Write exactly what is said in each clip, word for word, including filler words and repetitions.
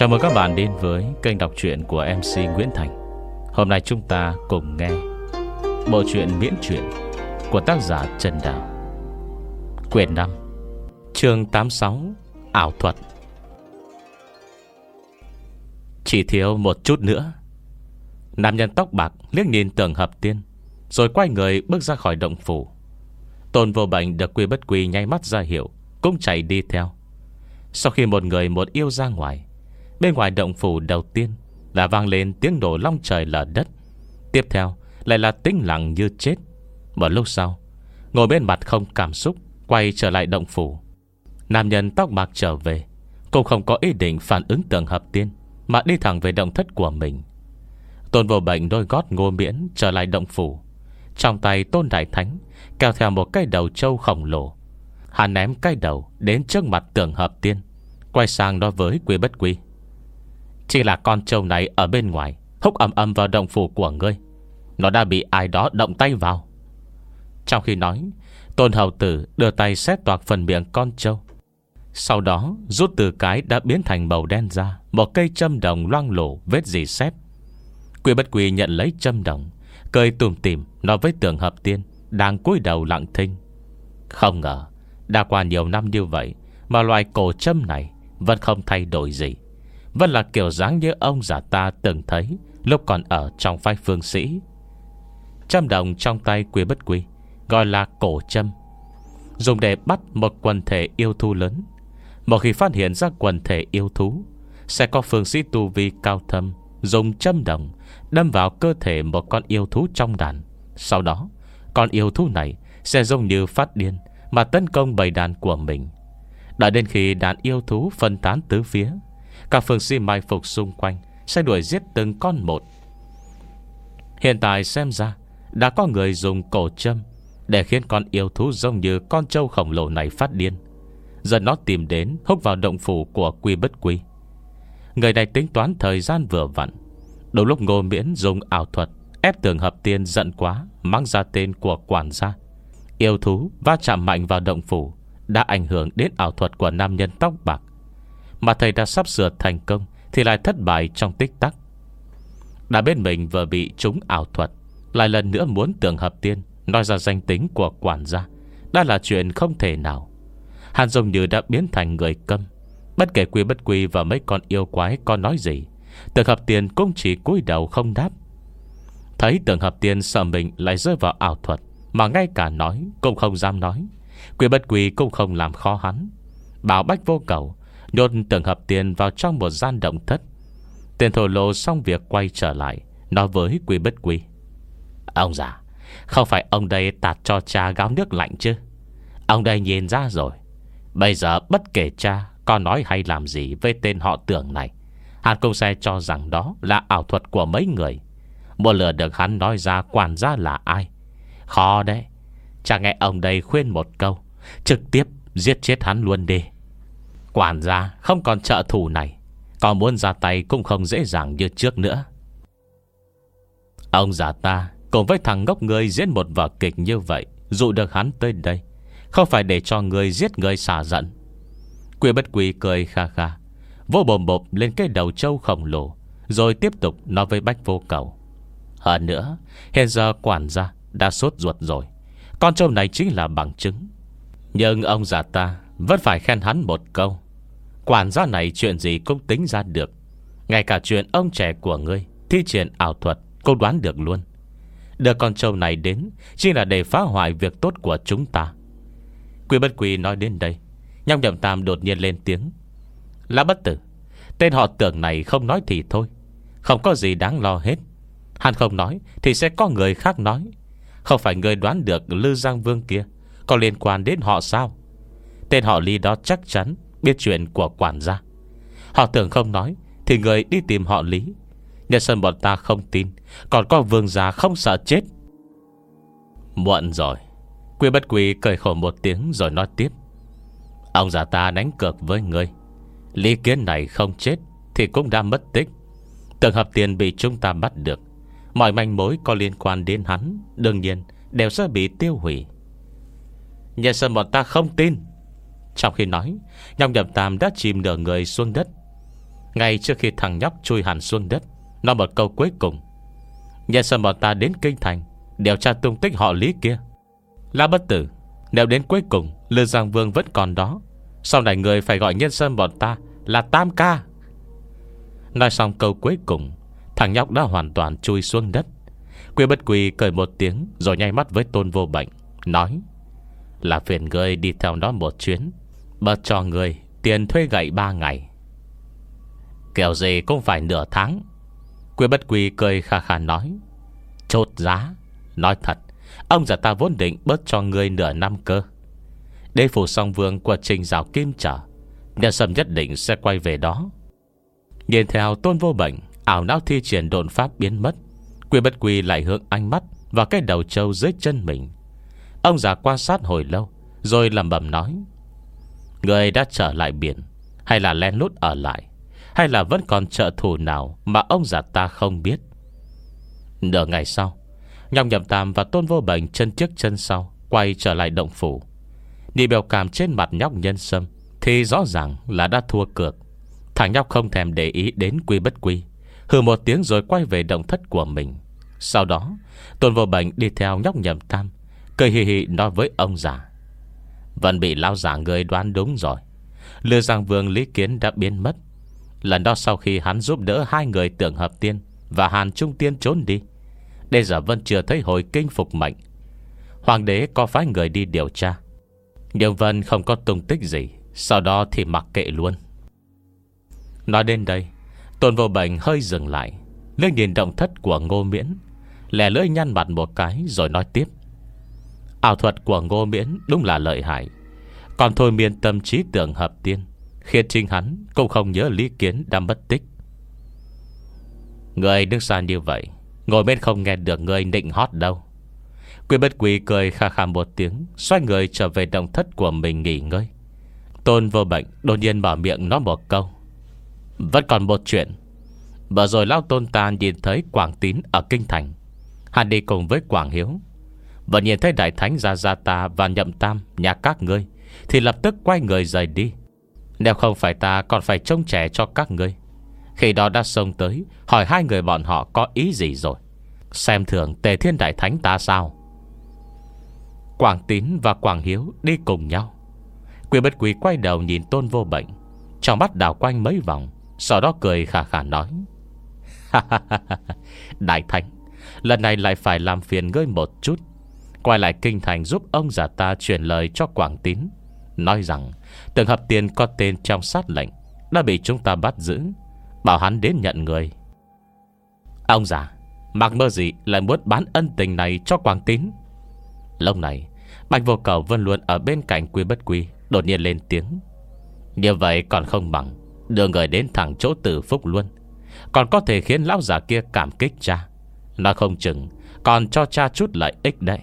Chào mừng các bạn đến với kênh đọc truyện của em xê Nguyễn Thành. Hôm nay chúng ta cùng nghe bộ truyện miễn truyện của tác giả Trần Đào, quyển năm, chương tám mươi sáu, ảo thuật. Chỉ thiếu một chút nữa. Nam nhân tóc bạc liếc nhìn Tưởng Hợp Tiên, rồi quay người bước ra khỏi động phủ. Tôn Vô Bệnh được Quy Bất Quy nháy mắt ra hiệu, cũng chạy đi theo. Sau khi một người một yêu ra ngoài, bên ngoài động phủ đầu tiên đã vang lên tiếng nổ long trời lở đất. Tiếp theo lại là tĩnh lặng như chết. Một lúc sau, ngồi bên mặt không cảm xúc, quay trở lại động phủ. Nam nhân tóc bạc trở về, cũng không có ý định phản ứng Tưởng Hợp Tiên, mà đi thẳng về động thất của mình. Tôn Vô Bệnh đôi gót ngô miễn trở lại động phủ. Trong tay Tôn Đại Thánh kéo theo một cái đầu trâu khổng lồ. Hắn ném cái đầu đến trước mặt Tưởng Hợp Tiên, quay sang nói với Quy Bất Quy: chỉ là con trâu này ở bên ngoài húc ầm ầm vào động phủ của ngươi. Nó đã bị ai đó động tay vào. Trong khi nói, Tôn Hầu Tử đưa tay xé toạc phần miệng con trâu, sau đó rút từ cái đã biến thành màu đen ra một cây châm đồng loang lổ vết dì xét. Quy Bất Quy nhận lấy châm đồng, cười tủm tỉm nói với Tưởng Hợp Tiên đang cúi đầu lặng thinh: không ngờ đã qua nhiều năm như vậy mà loại cổ châm này vẫn không thay đổi gì, vẫn là kiểu dáng như ông già ta từng thấy lúc còn ở trong phái Phương Sĩ. Châm đồng trong tay Quy Bất Quy gọi là cổ châm, dùng để bắt một quần thể yêu thú lớn. Một khi phát hiện ra quần thể yêu thú, sẽ có phương sĩ tu vi cao thâm dùng châm đồng đâm vào cơ thể một con yêu thú trong đàn. Sau đó con yêu thú này sẽ giống như phát điên mà tấn công bầy đàn của mình. Đợi đến khi đàn yêu thú phân tán tứ phía, các phương sĩ mai phục xung quanh sẽ đuổi giết từng con một. Hiện tại xem ra đã có người dùng cổ châm để khiến con yêu thú giống như con trâu khổng lồ này phát điên, giờ nó tìm đến húc vào động phủ của Quy Bất Quy. Người này tính toán thời gian vừa vặn, đúng lúc Ngô Miễn dùng ảo thuật ép Tưởng Hợp Tiên giận quá, mang ra tên của quản gia. Yêu thú va chạm mạnh vào động phủ đã ảnh hưởng đến ảo thuật của nam nhân tóc bạc, mà thầy đã sắp sửa thành công thì lại thất bại trong tích tắc. Đã bên mình vừa bị trúng ảo thuật, lại lần nữa muốn Tưởng Hợp Tiên nói ra danh tính của quản gia đã là chuyện không thể nào. Hắn giống như đã biến thành người câm. Bất kể Quy Bất Quy và mấy con yêu quái có nói gì, Tưởng Hợp Tiên cũng chỉ cúi đầu không đáp. Thấy Tưởng Hợp Tiên sợ mình lại rơi vào ảo thuật, mà ngay cả nói cũng không dám nói, Quy Bất Quy cũng không làm khó hắn, bảo Bách Vô Cầu nhốt Tưởng Hợp Tiên vào trong một gian động thất. Tên thổ lồ xong việc quay trở lại, nói với Quy Bất Quy: ông già, không phải ông đây tạt cho cha gáo nước lạnh chứ? Ông đây nhìn ra rồi. Bây giờ bất kể cha có nói hay làm gì với tên họ Tưởng này, hắn cũng sẽ cho rằng đó là ảo thuật của mấy người. Một lừa được hắn nói ra quản gia là ai, khó đấy. Cha nghe ông đây khuyên một câu, trực tiếp giết chết hắn luôn đi. Quản gia không còn trợ thủ này, còn muốn ra tay cũng không dễ dàng như trước nữa. Ông già ta cùng với thằng ngốc người diễn một vở kịch như vậy, dụ được hắn tới đây, không phải để cho người giết người xả giận. Quy Bất Quy cười kha kha, vô bồm bộp lên cái đầu trâu khổng lồ, rồi tiếp tục nói với Bách Vô Cầu: hơn nữa, hiện giờ quản gia đã sốt ruột rồi, con trâu này chính là bằng chứng. Nhưng ông già ta vẫn phải khen hắn một câu: quản gia này chuyện gì cũng tính ra được. Ngay cả chuyện ông trẻ của ngươi thi triển ảo thuật cũng đoán được luôn. Đưa con trâu này đến chỉ là để phá hoại việc tốt của chúng ta. Quy Bất Quy nói đến đây, Nhong Nhậm Tam đột nhiên lên tiếng: Lã Bất Tử, tên họ Tưởng này không nói thì thôi, không có gì đáng lo hết. Hắn không nói thì sẽ có người khác nói. Không phải người đoán được Lư Giang Vương kia có liên quan đến họ sao? Tên họ Lý đó chắc chắn biết chuyện của quản gia. Họ Tưởng không nói thì người đi tìm họ Lý. Nhân sân bọn ta không tin, còn có vương gia không sợ chết. Muộn rồi. Quy Bất Quy cười khổ một tiếng rồi nói tiếp: ông già ta đánh cược với ngươi, Lý Kiến này không chết thì cũng đã mất tích. Tưởng Hợp Tiên bị chúng ta bắt được, mọi manh mối có liên quan đến hắn đương nhiên đều sẽ bị tiêu hủy. Nhân sân bọn ta không tin. Trong khi nói, Nhong Nhậm Tam đã chìm nửa người xuống đất. Ngay trước khi thằng nhóc chui hẳn xuống đất, nói một câu cuối cùng: Nhân sâm bọn ta đến kinh thành điều tra tung tích họ Lý kia. Lão bất tử, nếu đến cuối cùng Lư Giang Vương vẫn còn đó, sau này người phải gọi nhân sâm bọn ta là Tam Ca. Nói xong câu cuối cùng, thằng nhóc đã hoàn toàn chui xuống đất. Quy Bất Quy cười một tiếng rồi nháy mắt với Tôn Vô Bệnh, nói: Là phiền ngươi đi theo nó một chuyến, bớt cho ngươi tiền thuê gậy ba ngày. Kiểu gì cũng phải nửa tháng. Quy Bất Quy cười khà khà nói: Chốt giá. Nói thật, ông già ta vốn định bớt cho ngươi nửa năm cơ. Đế phủ song vương của Trình Giảo Kim Trở, nhân sâm nhất định sẽ quay về đó. Nhìn theo Tôn Vô Bệnh ảo não thi triển độn pháp biến mất, Quy Bất Quy lại hướng ánh mắt vào cái đầu trâu dưới chân mình. Ông già quan sát hồi lâu rồi lẩm bẩm nói: Người đã trở lại biển, hay là lén lút ở lại, hay là vẫn còn trợ thủ nào mà ông già ta không biết? Nửa ngày sau, Nhong Nhậm Tam và Tôn Vô Bệnh chân trước chân sau quay trở lại động phủ. Nhìn biểu cảm trên mặt nhóc nhân sâm thì rõ ràng là đã thua cược. Thằng nhóc không thèm để ý đến Quy Bất Quy, hừ một tiếng rồi quay về động thất của mình. Sau đó Tôn Vô Bệnh đi theo nhóc Nhậm Tam, cười hì hì nói với ông già: Vẫn bị lão già người đoán đúng rồi. Lư Giang Vương Lý Kiến đã biến mất. Lần đó sau khi hắn giúp đỡ hai người Tưởng Hợp Tiên và Hàn Trung Tiên trốn đi, bây giờ vẫn chưa thấy hồi kinh phục mệnh. Hoàng đế có phái người đi điều tra, nhưng vẫn không có tung tích gì. Sau đó thì mặc kệ luôn. Nói đến đây, Tôn Vô Bệnh hơi dừng lại, liếc nhìn động thất của Ngô Miễn, lè lưỡi nhăn mặt một cái rồi nói tiếp: Ảo thuật của Ngô Miễn đúng là lợi hại, còn thôi miên tâm trí Tưởng Hợp Tiên, khiến chính hắn cũng không nhớ Lý Kiến đã mất tích. Người đứng xa như vậy, ngồi bên không nghe được người nịnh hót đâu. Quy Bất Quy cười khà khà một tiếng, xoay người trở về động thất của mình nghỉ ngơi. Tôn Vô Bệnh đột nhiên mở miệng nói một câu: Vẫn còn một chuyện. Vừa rồi lão Tôn ta nhìn thấy Quảng Tín ở kinh thành, hắn đi cùng với Quảng Hiếu, và nhìn thấy Đại Thánh Gia Gia ta và Nhậm Tam nhà các ngươi thì lập tức quay người rời đi. Nếu không phải ta còn phải trông trẻ cho các ngươi, khi đó đã xông tới hỏi hai người bọn họ có ý gì rồi. Xem thường Tề Thiên Đại Thánh ta sao? Quảng Tín và Quảng Hiếu đi cùng nhau. Quy Bất Quy quay đầu nhìn Tôn Vô Bệnh, trong mắt đảo quanh mấy vòng, sau đó cười khà khà nói: Đại Thánh, lần này lại phải làm phiền ngươi một chút, quay lại kinh thành giúp ông già ta truyền lời cho Quảng Tín, nói rằng Tưởng Hợp Tiên có tên trong sát lệnh đã bị chúng ta bắt giữ, bảo hắn đến nhận người. Ông già mặc mơ gì lại muốn bán ân tình này cho Quảng Tín? Lúc này Bạch Vô Cầu vẫn luôn ở bên cạnh Quy Bất Quy đột nhiên lên tiếng: Như vậy còn không bằng đưa người đến thẳng chỗ Tử Phúc luôn, còn có thể khiến lão già kia cảm kích cha. Nó không chừng còn cho cha chút lợi ích đấy.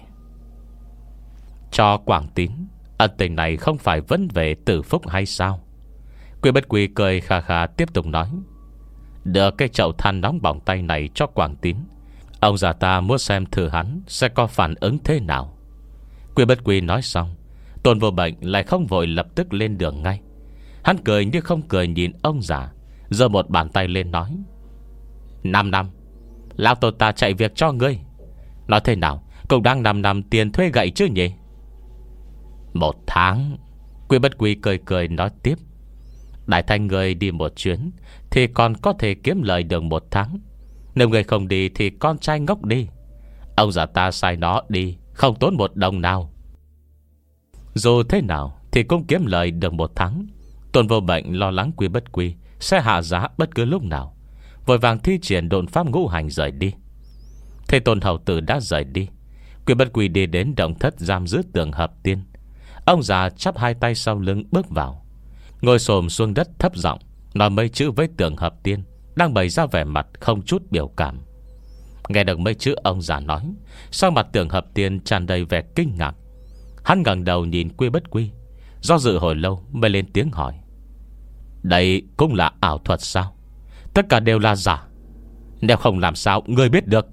Cho Quảng Tín ân tình này không phải vấn về Tử Phúc hay sao? Quy Bất Quy cười khà khà tiếp tục nói: Đưa cái chậu than nóng bỏng tay này cho Quảng Tín, ông già ta muốn xem thử hắn sẽ có phản ứng thế nào. Quy Bất Quy nói xong, Tôn Vô Bệnh lại không vội lập tức lên đường ngay. Hắn cười như không cười nhìn ông già, giơ một bàn tay lên nói: Năm năm lão Tôn ta chạy việc cho ngươi, nói thế nào cũng đang năm năm tiền thuê gậy chứ nhỉ? Một tháng. Quy Bất Quy cười cười nói tiếp: Đại Thanh người đi một chuyến thì còn có thể kiếm lời được một tháng. Nếu người không đi thì con trai ngốc đi. Ông già ta sai nó đi, không tốn một đồng nào. Dù thế nào thì cũng kiếm lời được một tháng. Tôn Vô Bệnh lo lắng Quy Bất Quy sẽ hạ giá bất cứ lúc nào, vội vàng thi triển độn pháp ngũ hành rời đi. Thế Tôn hầu tử đã rời đi, Quy Bất Quy đi đến động thất giam giữ Tưởng Hợp Tiên. Ông già chắp hai tay sau lưng bước vào, ngồi xổm xuống đất thấp giọng nói mấy chữ với Tưởng Hợp Tiên, đang bày ra vẻ mặt không chút biểu cảm. Nghe được mấy chữ ông già nói, sau mặt Tưởng Hợp Tiên tràn đầy vẻ kinh ngạc. Hắn ngẩng đầu nhìn Quy Bất Quy, do dự hồi lâu mới lên tiếng hỏi: Đây cũng là ảo thuật sao? Tất cả đều là giả. Nếu không làm sao người biết được?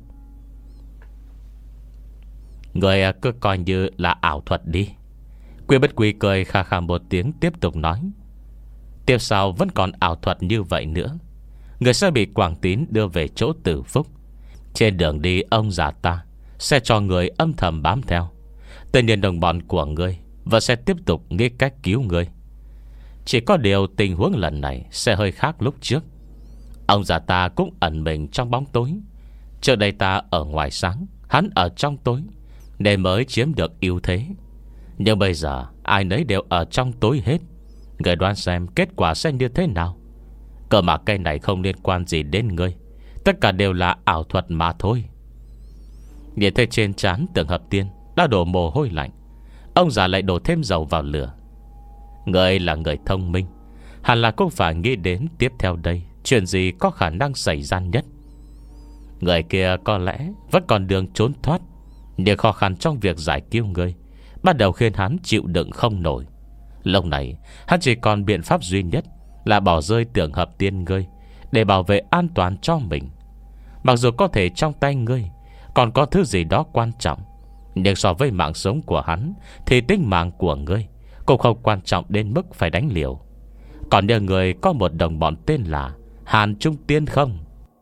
Người cứ coi như là ảo thuật đi. Quy Bất Quy cười khà khà một tiếng tiếp tục nói: Tiếp sau vẫn còn ảo thuật như vậy nữa. người sẽ bị Quảng Tín đưa về chỗ Tử Phúc. Trên đường đi ông già ta sẽ cho người âm thầm bám theo. Tất nhiên đồng bọn của ngươi và sẽ tiếp tục nghĩ cách cứu ngươi. Chỉ có điều tình huống lần này sẽ hơi khác lúc trước. Ông già ta cũng ẩn mình trong bóng tối. Trước đây ta ở ngoài sáng, hắn ở trong tối, nên mới chiếm được ưu thế. Nhưng bây giờ ai nấy đều ở trong tối hết. Người đoán xem kết quả sẽ như thế nào. Cơ mà cây này không liên quan gì đến ngươi. Tất cả đều là ảo thuật mà thôi. Nhìn thấy trên trán Tưởng Hợp Tiên đã đổ mồ hôi lạnh, ông già lại đổ thêm dầu vào lửa. Ngươi là người thông minh, hẳn là cũng phải nghĩ đến tiếp theo đây chuyện gì có khả năng xảy ra nhất. Người kia có lẽ vẫn còn đường trốn thoát, nhưng khó khăn trong việc giải cứu ngươi bắt đầu khiến hắn chịu đựng không nổi. Lúc này hắn chỉ còn biện pháp duy nhất là bỏ rơi Tưởng Hợp Tiên ngươi, để bảo vệ an toàn cho mình. Mặc dù có thể trong tay ngươi còn có thứ gì đó quan trọng, nhưng so với mạng sống của hắn thì tính mạng của ngươi cũng không quan trọng đến mức phải đánh liều. Còn nhờ người có một đồng bọn tên là Hàn Trung Tiên không?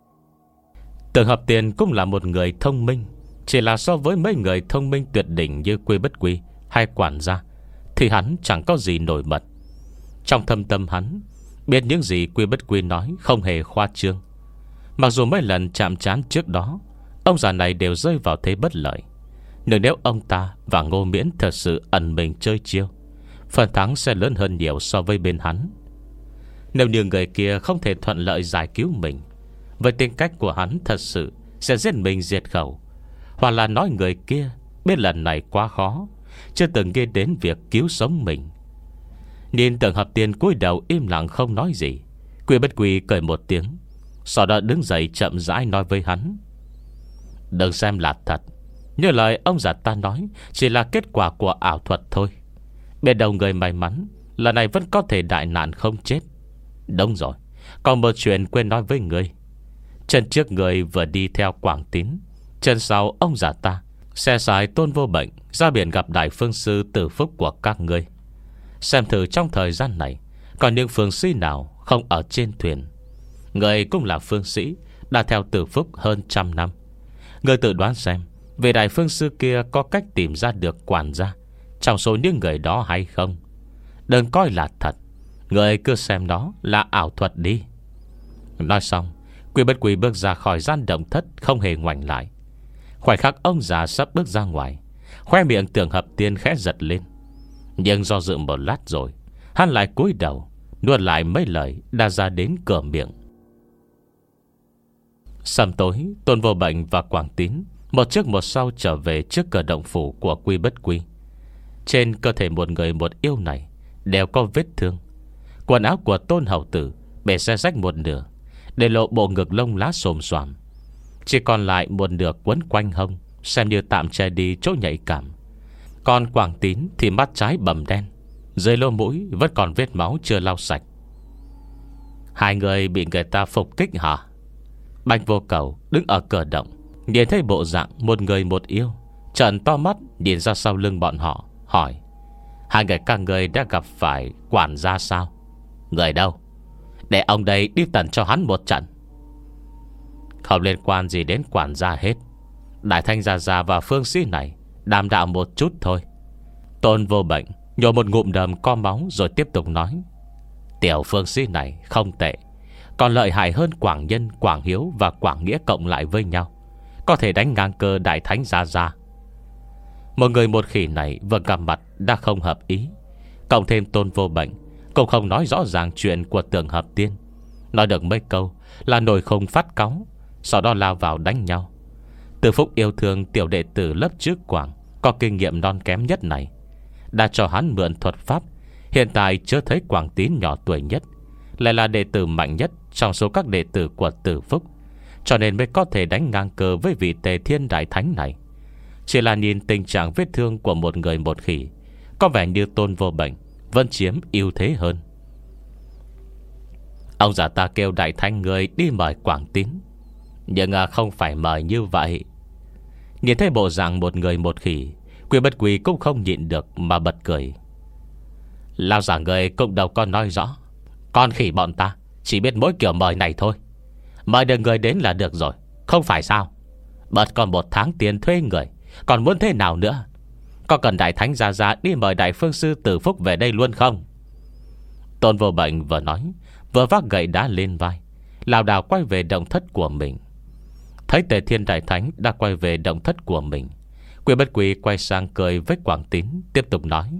Tưởng Hợp Tiên cũng là một người thông minh, chỉ là so với mấy người thông minh tuyệt đỉnh như Quy Bất Quy hay quản gia thì hắn chẳng có gì nổi bật. Trong thâm tâm hắn biết những gì Quy Bất Quy nói không hề khoa trương. Mặc dù mấy lần chạm trán trước đó ông già này đều rơi vào thế bất lợi, nhưng nếu ông ta và Ngô Miễn thật sự ẩn mình chơi chiêu, phần thắng sẽ lớn hơn nhiều so với bên hắn. Nếu như người kia không thể thuận lợi giải cứu mình, với tính cách của hắn thật sự sẽ giết mình diệt khẩu. Hoặc là nói người kia biết lần này quá khó, chưa từng nghĩ đến việc cứu sống mình. Nhìn Tưởng Hợp Tiên cúi đầu im lặng không nói gì, Quy Bất Quy cười một tiếng, sau đó đứng dậy chậm rãi nói với hắn: đừng xem là thật, như lời ông già ta nói chỉ là kết quả của ảo thuật thôi. Bên đầu người may mắn lần này vẫn có thể đại nạn không chết. Đúng rồi, còn một chuyện quên nói với ngươi. Chân trước người vừa đi theo Quảng Tín, chân sau ông già ta xe xài Tôn Vô Bệnh ra biển gặp Đại Phương Sư Tử Phúc của các ngươi. Xem thử trong thời gian này còn những phương sĩ nào không ở trên thuyền. Người cũng là phương sĩ, đã theo Tử Phúc hơn trăm năm. Người tự đoán xem vị Đại Phương Sư kia có cách tìm ra được quản gia trong số những người đó hay không. Đừng coi là thật, người cứ xem nó là ảo thuật đi. Nói xong, Quy Bất Quy bước ra khỏi gian động thất, không hề ngoảnh lại. Khoảnh khắc ông già sắp bước ra ngoài, khoe miệng Tưởng Hợp Tiên khẽ giật lên. Nhưng do dự một lát rồi, hắn lại cúi đầu nuốt lại mấy lời đã ra đến cửa miệng. Sầm tối, Tôn Vô Bệnh và Quảng Tín một trước một sau trở về trước cửa động phủ của Quy Bất Quy. Trên cơ thể một người một yêu này đều có vết thương. Quần áo của Tôn Hầu Tử bể xe rách một nửa, để lộ bộ ngực lông lá xồm xoàm. Chỉ còn lại một nửa quấn quanh hông, xem như tạm che đi chỗ nhạy cảm. Còn Quảng Tín thì mắt trái bầm đen, dưới lỗ mũi vẫn còn vết máu chưa lau sạch. Hai người bị người ta phục kích hả? Bạch Vô Cầu đứng ở cửa động, nhìn thấy bộ dạng một người một yêu, trợn to mắt nhìn ra sau lưng bọn họ, hỏi: hai người các người đã gặp phải quản gia sao? Người đâu? Để ông đây đi tận cho hắn một trận. Không liên quan gì đến quản gia hết. Đại Thanh Gia Gia và phương sĩ này đàm đạo một chút thôi. Tôn Vô Bệnh nhổ một ngụm đờm co máu rồi tiếp tục nói: tiểu phương sĩ này không tệ, còn lợi hại hơn Quảng Nhân, Quảng Hiếu và Quảng Nghĩa cộng lại với nhau, có thể đánh ngang cơ Đại Thánh Gia Gia. Một người một khỉ này vừa gặp mặt đã không hợp ý, cộng thêm Tôn Vô Bệnh cũng không nói rõ ràng chuyện của Tưởng Hợp Tiên. Nói được mấy câu là nổi khùng phát cáu, sau đó lao vào đánh nhau. Từ Phúc yêu thương tiểu đệ tử lớp trước Quảng có kinh nghiệm non kém nhất này, đã cho hắn mượn thuật pháp. Hiện tại chưa thấy Quảng Tín nhỏ tuổi nhất, lại là đệ tử mạnh nhất trong số các đệ tử của Từ Phúc, cho nên mới có thể đánh ngang cờ với vị Tề Thiên Đại Thánh này. Chỉ là nhìn tình trạng vết thương của một người một khỉ, có vẻ như Tôn Vô Bệnh vẫn chiếm ưu thế hơn. Ông già ta kêu Đại Thánh người đi mời Quảng Tín, nhưng à, không phải mời như vậy. Nhìn thấy bộ dạng một người một khỉ, Quy Bất Quy cũng không nhịn được mà bật cười. Lao giả người cũng đâu có nói rõ, con khỉ bọn ta chỉ biết mỗi kiểu mời này thôi. Mời được người đến là được rồi, không phải sao? Bớt còn một tháng tiền thuê người, còn muốn thế nào nữa? Có cần Đại Thánh Gia Gia đi mời Đại Phương Sư Tử Phúc về đây luôn không? Tôn Vô Bệnh vừa nói, vừa vác gậy đá lên vai, lảo đảo quay về động thất của mình. Thấy Tề Thiên Đại Thánh đã quay về động thất của mình, Quy Bất Quy quay sang cười với Quảng Tín, tiếp tục nói: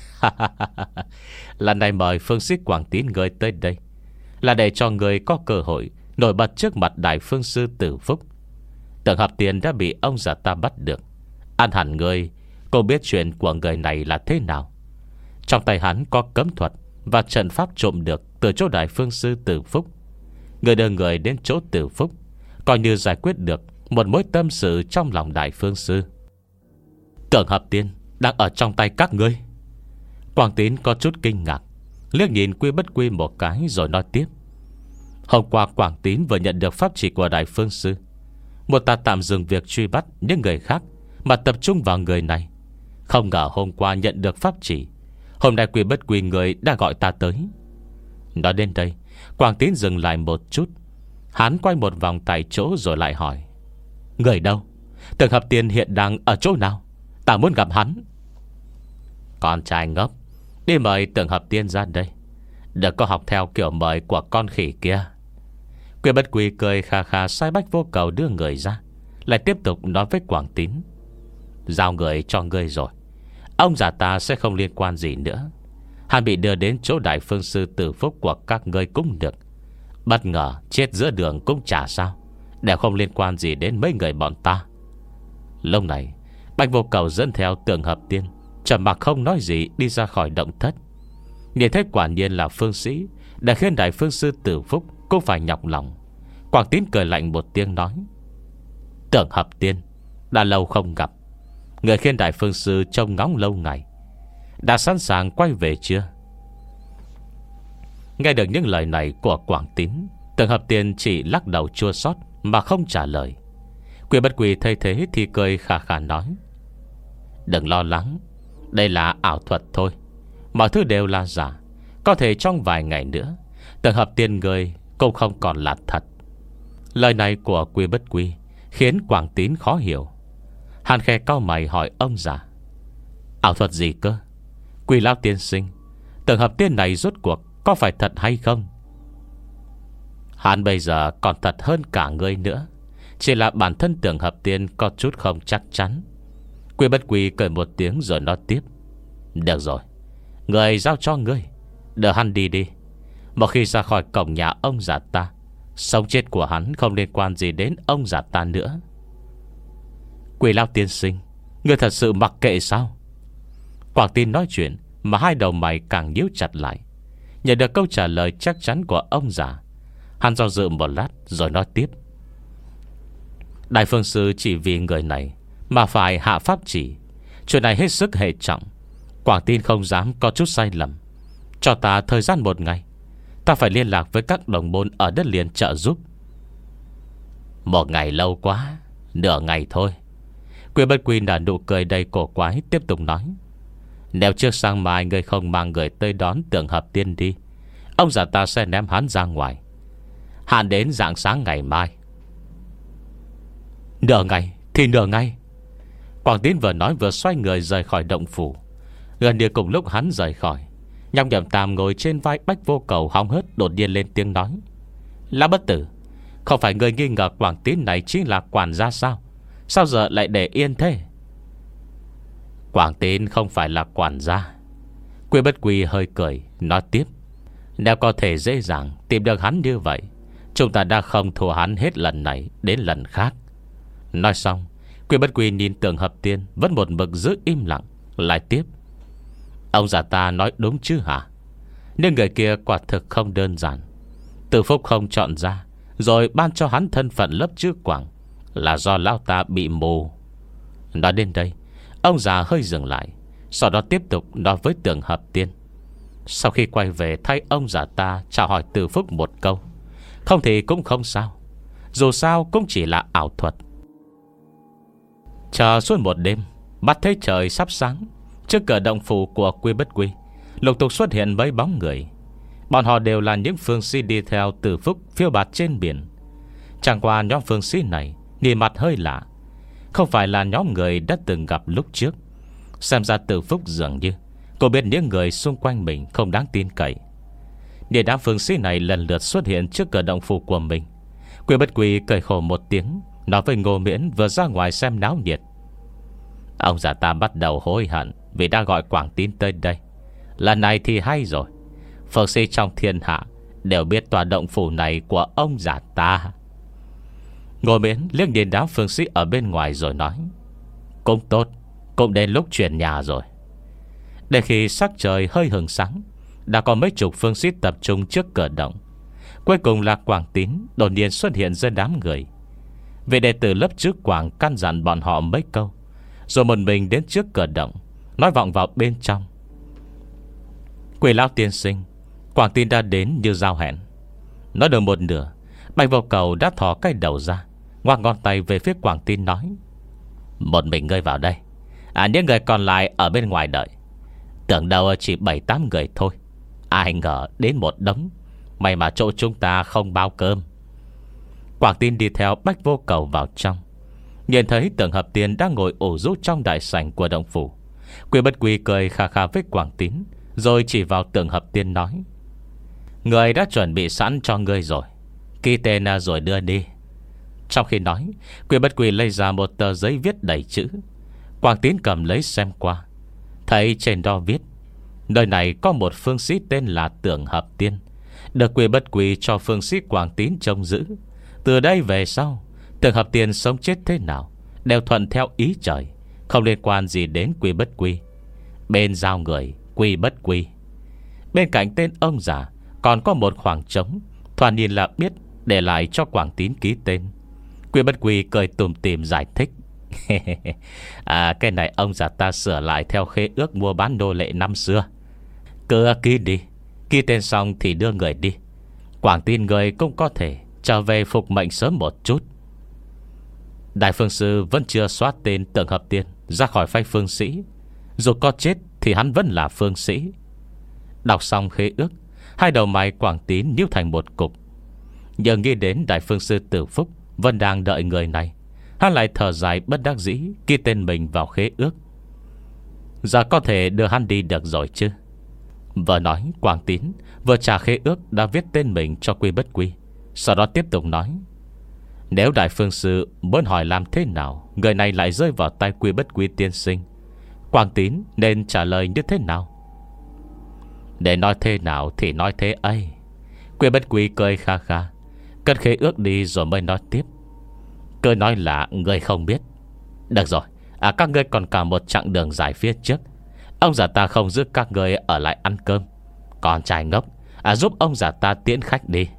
lần này mời phương sĩ Quảng Tín người tới đây là để cho người có cơ hội nổi bật trước mặt Đại Phương Sư Tử Phúc. Tưởng Hợp Tiên đã bị ông già ta bắt được, ăn hẳn người cô biết chuyện của người này là thế nào. Trong tay hắn có cấm thuật và trận pháp trộm được từ chỗ Đại Phương Sư Tử Phúc. Người đưa người đến chỗ Tử Phúc, coi như giải quyết được một mối tâm sự trong lòng Đại Phương Sư. Tưởng Hợp Tiên đang ở trong tay các ngươi. Quảng Tín có chút kinh ngạc, liếc nhìn Quy Bất Quy một cái rồi nói tiếp: hôm qua Quảng Tín vừa nhận được pháp chỉ của Đại Phương Sư, một ta tạm dừng việc truy bắt những người khác mà tập trung vào người này. Không ngờ hôm qua nhận được pháp chỉ, hôm nay Quy Bất Quy người đã gọi ta tới. Nói đến đây, Quảng Tín dừng lại một chút. Hắn quay một vòng tại chỗ rồi lại hỏi: người đâu? Tưởng Hợp Tiên hiện đang ở chỗ nào? Ta muốn gặp hắn. Con trai ngốc, đi mời Tưởng Hợp Tiên ra đây, đừng có học theo kiểu mời của con khỉ kia. Quy Bất Quy cười khà khà sai Bách Vô Cầu đưa người ra, lại tiếp tục nói với Quảng Tín: giao người cho ngươi rồi, ông già ta sẽ không liên quan gì nữa. Hắn bị đưa đến chỗ Đại Phương Sư Tử Phúc của các ngươi cũng được, bất ngờ chết giữa đường cũng chả sao, đều không liên quan gì đến mấy người bọn ta. Lúc này Bách Vô Cầu dẫn theo Tưởng Hợp Tiên trầm mặc không nói gì đi ra khỏi động thất. Nhìn thấy quả nhiên là phương sĩ, đã khiến Đại Phương Sư Tử Phúc cũng phải nhọc lòng. Quảng Tín cười lạnh một tiếng nói: Tưởng Hợp Tiên, đã lâu không gặp, người khiến Đại Phương Sư trông ngóng lâu ngày, đã sẵn sàng quay về chưa? Nghe được những lời này của Quảng Tín, Tưởng Hợp Tiên chỉ lắc đầu chua xót mà không trả lời. Quy Bất Quy thấy thế thì cười khà khà nói: đừng lo lắng, đây là ảo thuật thôi, mọi thứ đều là giả. Có thể trong vài ngày nữa Tưởng Hợp Tiên người cũng không còn là thật. Lời này của Quy Bất Quy khiến Quảng Tín khó hiểu. Hắn khẽ cau mày hỏi ông già: ảo thuật gì cơ? Quy lão tiên sinh, Tưởng Hợp Tiên này rốt cuộc có phải thật hay không? Hắn bây giờ còn thật hơn cả ngươi nữa, chỉ là bản thân Tưởng Hợp Tiên có chút không chắc chắn. Quy Bất Quy cười một tiếng rồi nói tiếp: được rồi, người giao cho ngươi, đỡ hắn đi đi. Một khi ra khỏi cổng nhà ông già ta, sống chết của hắn không liên quan gì đến ông già ta nữa. Quỷ lão tiên sinh, ngươi thật sự mặc kệ sao? Quảng Tín nói chuyện mà hai đầu mày càng nhíu chặt lại. Nhận được câu trả lời chắc chắn của ông già, hắn do dự một lát rồi nói tiếp: Đại Phương Sư chỉ vì người này mà phải hạ pháp chỉ, chuyện này hết sức hệ trọng. Quảng Tín không dám có chút sai lầm. Cho ta thời gian một ngày, ta phải liên lạc với các đồng môn ở đất liền trợ giúp. Một ngày lâu quá, nửa ngày thôi. Quy Bất Quy nở nụ cười đầy cổ quái, tiếp tục nói: nếu trước sang mai người không mang người tới đón Tưởng Hợp Tiên đi, ông già ta sẽ ném hắn ra ngoài, hạn đến rạng sáng ngày mai. Nửa ngày thì nửa ngày. Quảng Tín vừa nói vừa xoay người rời khỏi động phủ. Gần như cùng lúc hắn rời khỏi, Nhong Nhậm Tam ngồi trên vai Bách Vô Cầu hóng hớt đột nhiên lên tiếng nói: Lão bất tử, không phải người nghi ngờ Quảng Tín này chính là quản gia sao? Sao giờ lại để yên thế? Quảng Tín không phải là quản gia. Quy Bất Quy hơi cười nói tiếp: nếu có thể dễ dàng tìm được hắn như vậy, chúng ta đã không thua hắn hết lần này đến lần khác. Nói xong, Quy Bất Quy nhìn Tưởng Hợp Tiên vẫn một mực giữ im lặng, lại tiếp: ông già ta nói đúng chứ hả? Nhưng người kia quả thực không đơn giản. Tử Phúc không chọn ra rồi ban cho hắn thân phận lớp chữ Quảng, là do lão ta bị mù. Nói đến đây, ông già hơi dừng lại, sau đó tiếp tục nói với Tưởng Hợp Tiên. Sau khi quay về thay ông già ta chào hỏi Tử Phúc một câu, không thì cũng không sao, dù sao cũng chỉ là ảo thuật. Chờ suốt một đêm, bắt thấy trời sắp sáng, trước cửa động phủ của Quy Bất Quy lục tục xuất hiện mấy bóng người. Bọn họ đều là những phương sĩ đi theo Tử Phúc phiêu bạt trên biển. Chẳng qua nhóm phương sĩ này nhìn mặt hơi lạ, không phải là nhóm người đã từng gặp lúc trước. Xem ra Từ Phúc dường như cô biết những người xung quanh mình không đáng tin cậy. Để đám phương sĩ này lần lượt xuất hiện trước cửa động phủ của mình, Quy Bất Quy cười khổ một tiếng, nói với Ngô Miễn vừa ra ngoài xem náo nhiệt: ông già ta bắt đầu hối hận vì đã gọi Quảng Tín tới đây. Lần này thì hay rồi, phương sĩ trong thiên hạ đều biết tòa động phủ này của ông già ta. Ngô Miễn liếc nhìn đám phương sĩ ở bên ngoài rồi nói: cũng tốt, cũng đến lúc chuyển nhà rồi. Để khi sắc trời hơi hừng sáng, đã có mấy chục phương sĩ tập trung trước cửa động. Cuối cùng là Quảng Tín đột nhiên xuất hiện giữa đám người. Vị đệ tử lớp trước Quảng căn dặn bọn họ mấy câu, rồi một mình đến trước cửa động, nói vọng vào bên trong: Quỷ lão tiên sinh, Quảng Tín đã đến như giao hẹn. Nói được một nửa, Bạch Vô Cầu đã thò cái đầu ra, ngoắc ngón tay về phía Quảng Tín nói: một mình ngươi vào đây, à, những người còn lại ở bên ngoài đợi. Tưởng đâu chỉ bảy tám người thôi, ai ngờ đến một đống. May mà chỗ chúng ta không bao cơm. Quảng Tín đi theo Bách Vô Cầu vào trong, nhìn thấy Tưởng Hợp Tiên đang ngồi ủ rũ trong đại sảnh của động phủ. Quy Bất Quy cười khà khà với Quảng Tín, rồi chỉ vào Tưởng Hợp Tiên nói: người đã chuẩn bị sẵn cho ngươi rồi, ký tên rồi đưa đi. Trong khi nói, Quy Bất Quy lấy ra một tờ giấy viết đầy chữ. Quảng Tín cầm lấy xem qua, thấy trên đó viết: nơi này có một phương sĩ tên là Tưởng Hợp Tiên, được Quy Bất Quy cho phương sĩ Quảng Tín trông giữ. Từ đây về sau, Tưởng Hợp Tiên sống chết thế nào đều thuận theo ý trời, không liên quan gì đến Quy Bất Quy. Bên giao người Quy Bất Quy. Bên cạnh tên ông già còn có một khoảng trống, thoạt nhìn là biết để lại cho Quảng Tín ký tên. Quy Bất Quy cười tủm tỉm giải thích: à, cái này ông già ta sửa lại theo khế ước mua bán nô lệ năm xưa. Cứ ký đi, ký tên xong thì đưa người đi. Quảng Tín người cũng có thể trở về phục mệnh sớm một chút. Đại phương sư vẫn chưa xóa tên Tưởng Hợp Tiên ra khỏi phái phương sĩ. Dù có chết thì hắn vẫn là phương sĩ. Đọc xong khế ước, hai đầu mày Quảng Tín nhíu thành một cục. Nhờ nghĩ đến Đại phương sư Tử Phúc vẫn đang đợi người này, hắn lại thở dài bất đắc dĩ, ghi tên mình vào khế ước. Giờ có thể đưa hắn đi được rồi chứ? Vừa nói, Quảng Tín vừa trả khế ước đã viết tên mình cho Quy Bất Quy. Sau đó tiếp tục nói: nếu Đại phương sư muốn hỏi làm thế nào người này lại rơi vào tay Quy Bất Quy tiên sinh, Quảng Tín nên trả lời như thế nào? Để nói thế nào thì nói thế ấy. Quy Bất Quy cười kha kha, cất khế ước đi rồi mới nói tiếp: cứ nói là người không biết. Được rồi, à, các ngươi còn cả một chặng đường dài phía trước. Ông già ta không giữ các ngươi ở lại ăn cơm. Con trai ngốc, à, giúp ông già ta tiễn khách đi.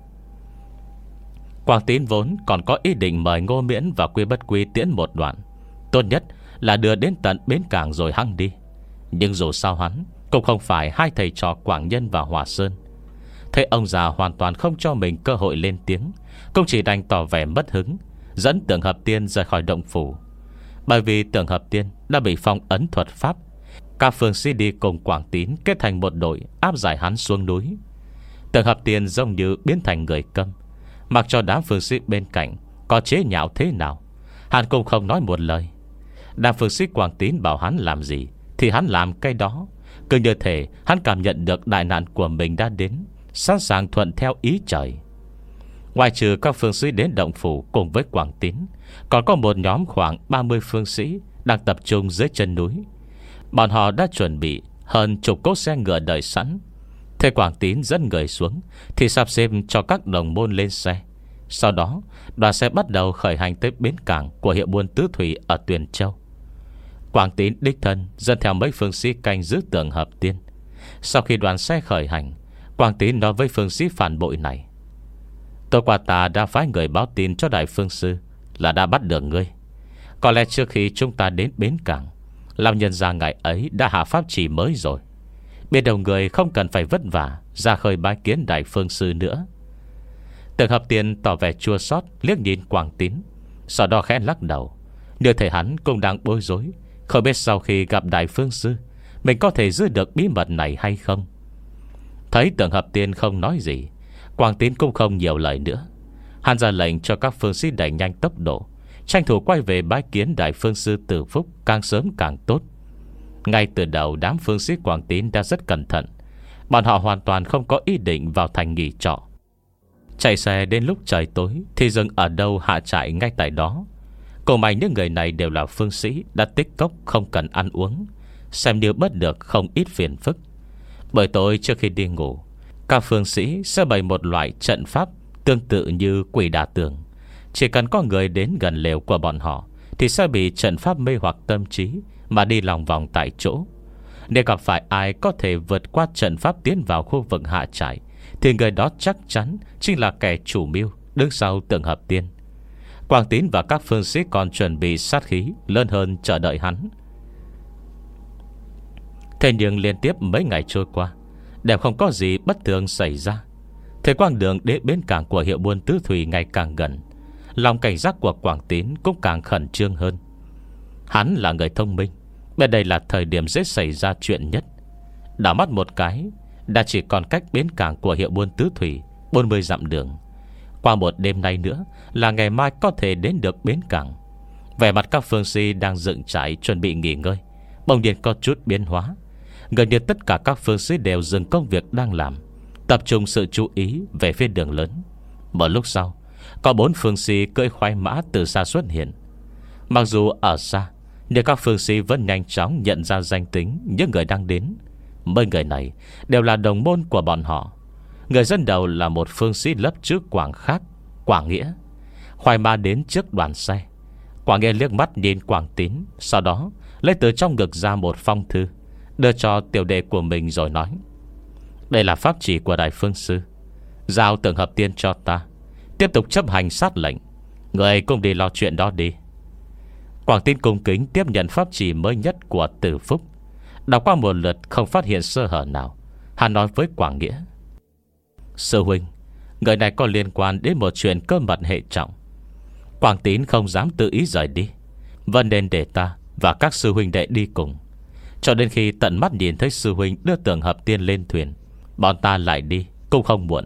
Quảng Tín vốn còn có ý định mời Ngô Miễn và Quy Bất Quy tiễn một đoạn, tốt nhất là đưa đến tận bến cảng rồi hăng đi. Nhưng dù sao hắn cũng không phải hai thầy trò Quảng Nhân và Hòa Sơn. Thế ông già hoàn toàn không cho mình cơ hội lên tiếng, cũng chỉ đành tỏ vẻ mất hứng, dẫn Tưởng Hợp Tiên rời khỏi động phủ. Bởi vì Tưởng Hợp Tiên đã bị phong ấn thuật pháp, các phương sĩ đi cùng Quảng Tín kết thành một đội áp giải hắn xuống núi. Tưởng Hợp Tiên giống như biến thành người câm, mặc cho đám phương sĩ bên cạnh có chế nhạo thế nào, hắn cũng không nói một lời. Đám phương sĩ Quảng Tín bảo hắn làm gì thì hắn làm cái đó, cứ như thể hắn cảm nhận được đại nạn của mình đã đến, sẵn sàng thuận theo ý trời. Ngoài trừ các phương sĩ đến động phủ cùng với Quảng Tín, còn có một nhóm khoảng ba mươi phương sĩ đang tập trung dưới chân núi. Bọn họ đã chuẩn bị hơn chục cỗ xe ngựa đợi sẵn. Thế Quảng Tín dẫn người xuống thì sắp xếp cho các đồng môn lên xe. Sau đó đoàn xe bắt đầu khởi hành tới bến cảng của hiệu buôn Tứ Thủy ở Tuyền Châu. Quảng Tín đích thân dẫn theo mấy phương sĩ canh giữ Tưởng Hợp Tiên. Sau khi đoàn xe khởi hành, Quảng Tín nói với phương sĩ phản bội này: tôi qua ta đã phái người báo tin cho Đại phương sư là đã bắt được ngươi. Có lẽ trước khi chúng ta đến bến cảng, lão nhân gia ngày ấy đã hạ pháp chỉ mới rồi. Biết đầu người không cần phải vất vả ra khơi bái kiến Đại phương sư nữa. Tưởng Hợp Tiên tỏ vẻ chua xót liếc nhìn Quảng Tín, sau đó khẽ lắc đầu, như thể hắn cũng đang bối rối, không biết sau khi gặp Đại phương sư mình có thể giữ được bí mật này hay không. Thấy Tưởng Hợp Tiên không nói gì, Quảng Tín cũng không nhiều lời nữa. Hắn ra lệnh cho các phương sĩ đẩy nhanh tốc độ, tranh thủ quay về bái kiến Đại Phương Sư Tử Phúc càng sớm càng tốt. Ngay từ đầu đám phương sĩ Quảng Tín đã rất cẩn thận. Bọn họ hoàn toàn không có ý định vào thành nghỉ trọ. Chạy xe đến lúc trời tối thì dừng ở đâu hạ trại ngay tại đó. Cùng may những người này đều là phương sĩ đã tích cốc không cần ăn uống, xem như bớt được không ít phiền phức. Buổi tối trước khi đi ngủ, các phương sĩ sẽ bày một loại trận pháp tương tự như quỷ đả tường. Chỉ cần có người đến gần lều của bọn họ thì sẽ bị trận pháp mê hoặc tâm trí mà đi lòng vòng tại chỗ. Nếu gặp phải ai có thể vượt qua trận pháp tiến vào khu vực hạ trại thì người đó chắc chắn chính là kẻ chủ mưu đứng sau Tượng Hợp Tiên. Quảng Tín và các phương sĩ còn chuẩn bị sát khí lớn hơn chờ đợi hắn. Thế nhưng liên tiếp mấy ngày trôi qua đều không có gì bất thường xảy ra. Thế quãng đường đến bến cảng của hiệu buôn Tứ Thủy ngày càng gần, lòng cảnh giác của Quảng Tín cũng càng khẩn trương hơn. Hắn là người thông minh, bên đây là thời điểm dễ xảy ra chuyện nhất. Đảo mắt một cái đã chỉ còn cách bến cảng của hiệu buôn Tứ Thủy bốn mươi dặm đường. Qua một đêm nay nữa là ngày mai có thể đến được bến cảng. Vẻ mặt các phương sĩ đang dựng trại chuẩn bị nghỉ ngơi bỗng nhiên có chút biến hóa. Gần như tất cả các phương sĩ đều dừng công việc đang làm, tập trung sự chú ý về phía đường lớn. Một lúc sau, có bốn phương sĩ cưỡi khoái mã từ xa xuất hiện. Mặc dù ở xa, nhưng các phương sĩ vẫn nhanh chóng nhận ra danh tính những người đang đến. Mấy người này đều là đồng môn của bọn họ. Người dẫn đầu là một phương sĩ lớp trước Quảng khác, Quảng Nghĩa. Khoái mã đến trước đoàn xe. Quảng Nghĩa liếc mắt nhìn Quảng Tín, sau đó lấy từ trong ngực ra một phong thư, đưa cho tiểu đệ của mình rồi nói: đây là pháp chỉ của Đại Phương Sư, giao Tượng Hợp Tiên cho ta, tiếp tục chấp hành sát lệnh. Người cùng đi lo chuyện đó đi. Quảng Tín cung kính tiếp nhận pháp chỉ mới nhất của Tử Phúc. Đọc qua một lượt không phát hiện sơ hở nào, hắn nói với Quảng Nghĩa: sư huynh, người này có liên quan đến một chuyện cơ mật hệ trọng. Quảng Tín không dám tự ý rời đi, vẫn nên để ta và các sư huynh đệ đi cùng, cho đến khi tận mắt nhìn thấy sư huynh đưa Tượng Hợp Tiên lên thuyền, bọn ta lại đi cũng không muộn.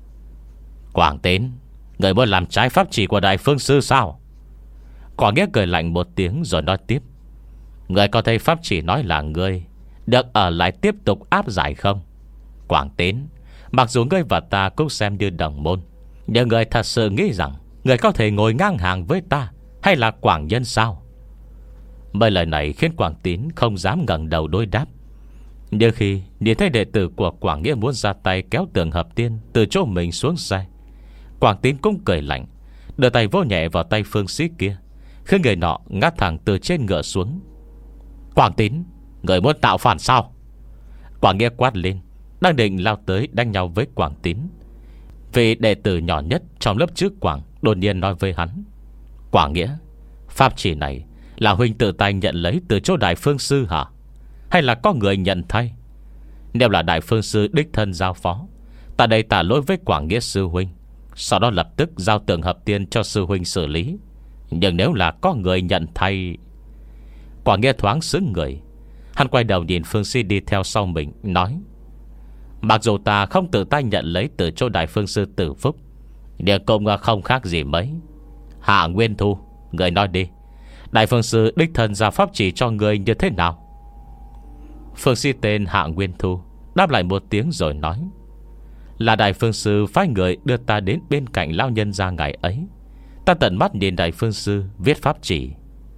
Quảng Tín, người muốn làm trái pháp chỉ của Đại Phương Sư sao? Quảng Nghĩa cười lạnh một tiếng rồi nói tiếp: người có thấy pháp chỉ nói là ngươi được ở lại tiếp tục áp giải không? Quảng Tín, mặc dù ngươi và ta cũng xem như đồng môn, nhưng ngươi thật sự nghĩ rằng người có thể ngồi ngang hàng với ta hay là Quảng Nhân sao? Mấy lời này khiến Quảng Tín không dám ngẩng đầu đối đáp. Nhưng khi nhìn thấy đệ tử của Quảng Nghĩa muốn ra tay kéo Tượng Hợp Tiên từ chỗ mình xuống xe, Quảng Tín cũng cười lạnh, đưa tay vỗ nhẹ vào tay phương sĩ kia, khiến người nọ ngã thẳng từ trên ngựa xuống. Quảng Tín, người muốn tạo phản sao? Quảng Nghĩa quát lên, đang định lao tới đánh nhau với Quảng Tín. Vị đệ tử nhỏ nhất trong lớp trước Quảng đột nhiên nói với hắn: Quảng Nghĩa, pháp chỉ này là huynh tự tay nhận lấy từ chỗ Đại Phương Sư hả? Hay là có người nhận thay? Nếu là Đại Phương Sư đích thân giao phó, ta đây tạ lỗi với Quảng Nghĩa sư huynh, sau đó lập tức giao Tượng Hợp Tiên cho sư huynh xử lý. Nhưng nếu là có người nhận thay... Quảng Nghĩa thoáng sững người. Hắn quay đầu nhìn phương sĩ đi theo sau mình, nói: mặc dù ta không tự tay nhận lấy từ chỗ Đại Phương Sư Tử Phúc, nhưng cũng không khác gì mấy. Hạ Nguyên Thu, người nói đi, Đại Phương Sư đích thân ra pháp chỉ cho người như thế nào? Phương sĩ tên Hạ Nguyên Thu đáp lại một tiếng rồi nói: là Đại Phương Sư phái người đưa ta đến bên cạnh lão nhân gia ngày ấy. Ta tận mắt nhìn Đại Phương Sư viết pháp chỉ.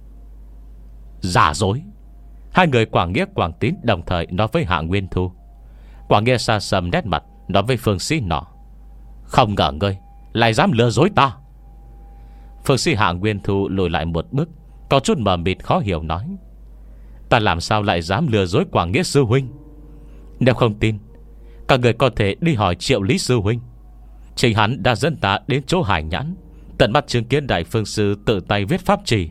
Giả dối! Hai người Quảng Nghĩa Quảng Tín đồng thời nói với Hạ Nguyên Thu. Quảng Nghĩa xa sầm nét mặt, nói với phương sĩ nọ: không ngờ ngươi lại dám lừa dối ta. Phương sĩ Hạ Nguyên Thu lùi lại một bước, có chút mờ mịt khó hiểu nói: ta làm sao lại dám lừa dối Quảng Nghĩa sư huynh? Nếu không tin, các người có thể đi hỏi Triệu Lý sư huynh. Chính hắn đã dẫn ta đến chỗ Hải Nhãn, tận mắt chứng kiến Đại Phương Sư tự tay viết pháp chỉ.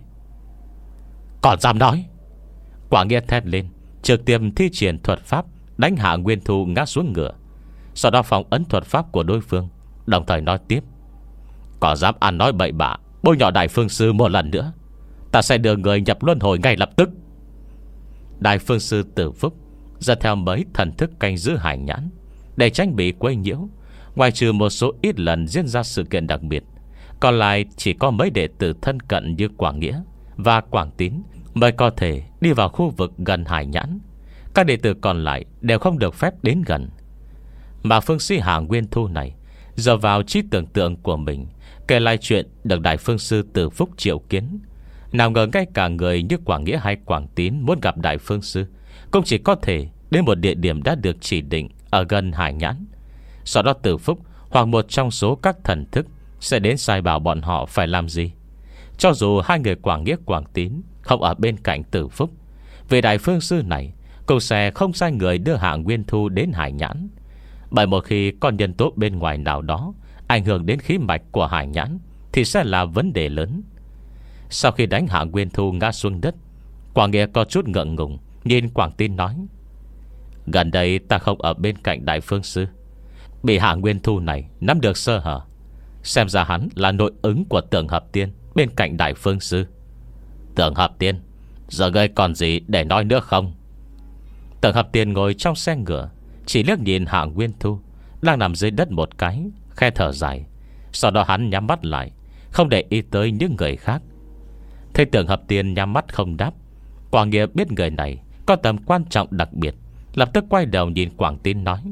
Còn dám nói! Quảng Nghĩa thét lên, trực tiếp thi triển thuật pháp đánh Hạ Nguyên Thu ngã xuống ngựa, sau đó phóng ấn thuật pháp của đối phương, đồng thời nói tiếp: còn dám ăn nói bậy bạ, bôi nhọ Đại Phương Sư một lần nữa, ta sẽ đưa người nhập luân hồi ngay lập tức. Đại Phương Sư Tử Phúc dẫn theo mấy thần thức canh giữ Hải Nhãn, để tránh bị quấy nhiễu. Ngoài trừ một số ít lần diễn ra sự kiện đặc biệt, Còn lại chỉ có mấy đệ tử thân cận như Quảng Nghĩa và Quảng Tín mới có thể đi vào khu vực gần Hải Nhãn. Các đệ tử còn lại đều không được phép đến gần. Mà phương sĩ Hạ Nguyên Thu này dựa vào trí tưởng tượng của mình kể lại chuyện được Đại Phương Sư Từ Phúc triệu kiến. Nào ngờ ngay cả người như Quảng Nghĩa hay Quảng Tín muốn gặp Đại Phương Sư cũng chỉ có thể đến một địa điểm đã được chỉ định ở gần Hải Nhãn. Sau đó Từ Phúc hoặc một trong số các thần thức sẽ đến sai bảo bọn họ phải làm gì. Cho dù hai người Quảng Nghĩa Quảng Tín không ở bên cạnh Từ Phúc, vì Đại Phương Sư này cũng sẽ không sai người đưa Hạ Nguyên Thu đến Hải Nhãn. Bởi một khi con nhân tố bên ngoài nào đó ảnh hưởng đến khí mạch của Hải Nhãn thì sẽ là vấn đề lớn. Sau khi đánh Hạ Nguyên Thu ngã xuống đất, Quảng Nghĩa có chút ngượng ngùng nhìn Quảng Tín nói: gần đây ta không ở bên cạnh Đại Phương Sư, bị Hạ Nguyên Thu này nắm được sơ hở. Xem ra hắn là nội ứng của Tưởng Hợp Tiên bên cạnh Đại Phương Sư. Tưởng Hợp Tiên, giờ ngươi còn gì để nói nữa không? Tưởng Hợp Tiên ngồi trong xe ngựa, chỉ liếc nhìn Hạ Nguyên Thu đang nằm dưới đất một cái, khe thở dài. Sau đó hắn nhắm mắt lại, không để ý tới những người khác. Thấy Tưởng Hợp Tiên nhắm mắt không đáp, Quảng Nghĩa biết người này có tầm quan trọng đặc biệt, lập tức quay đầu nhìn Quảng Tín nói: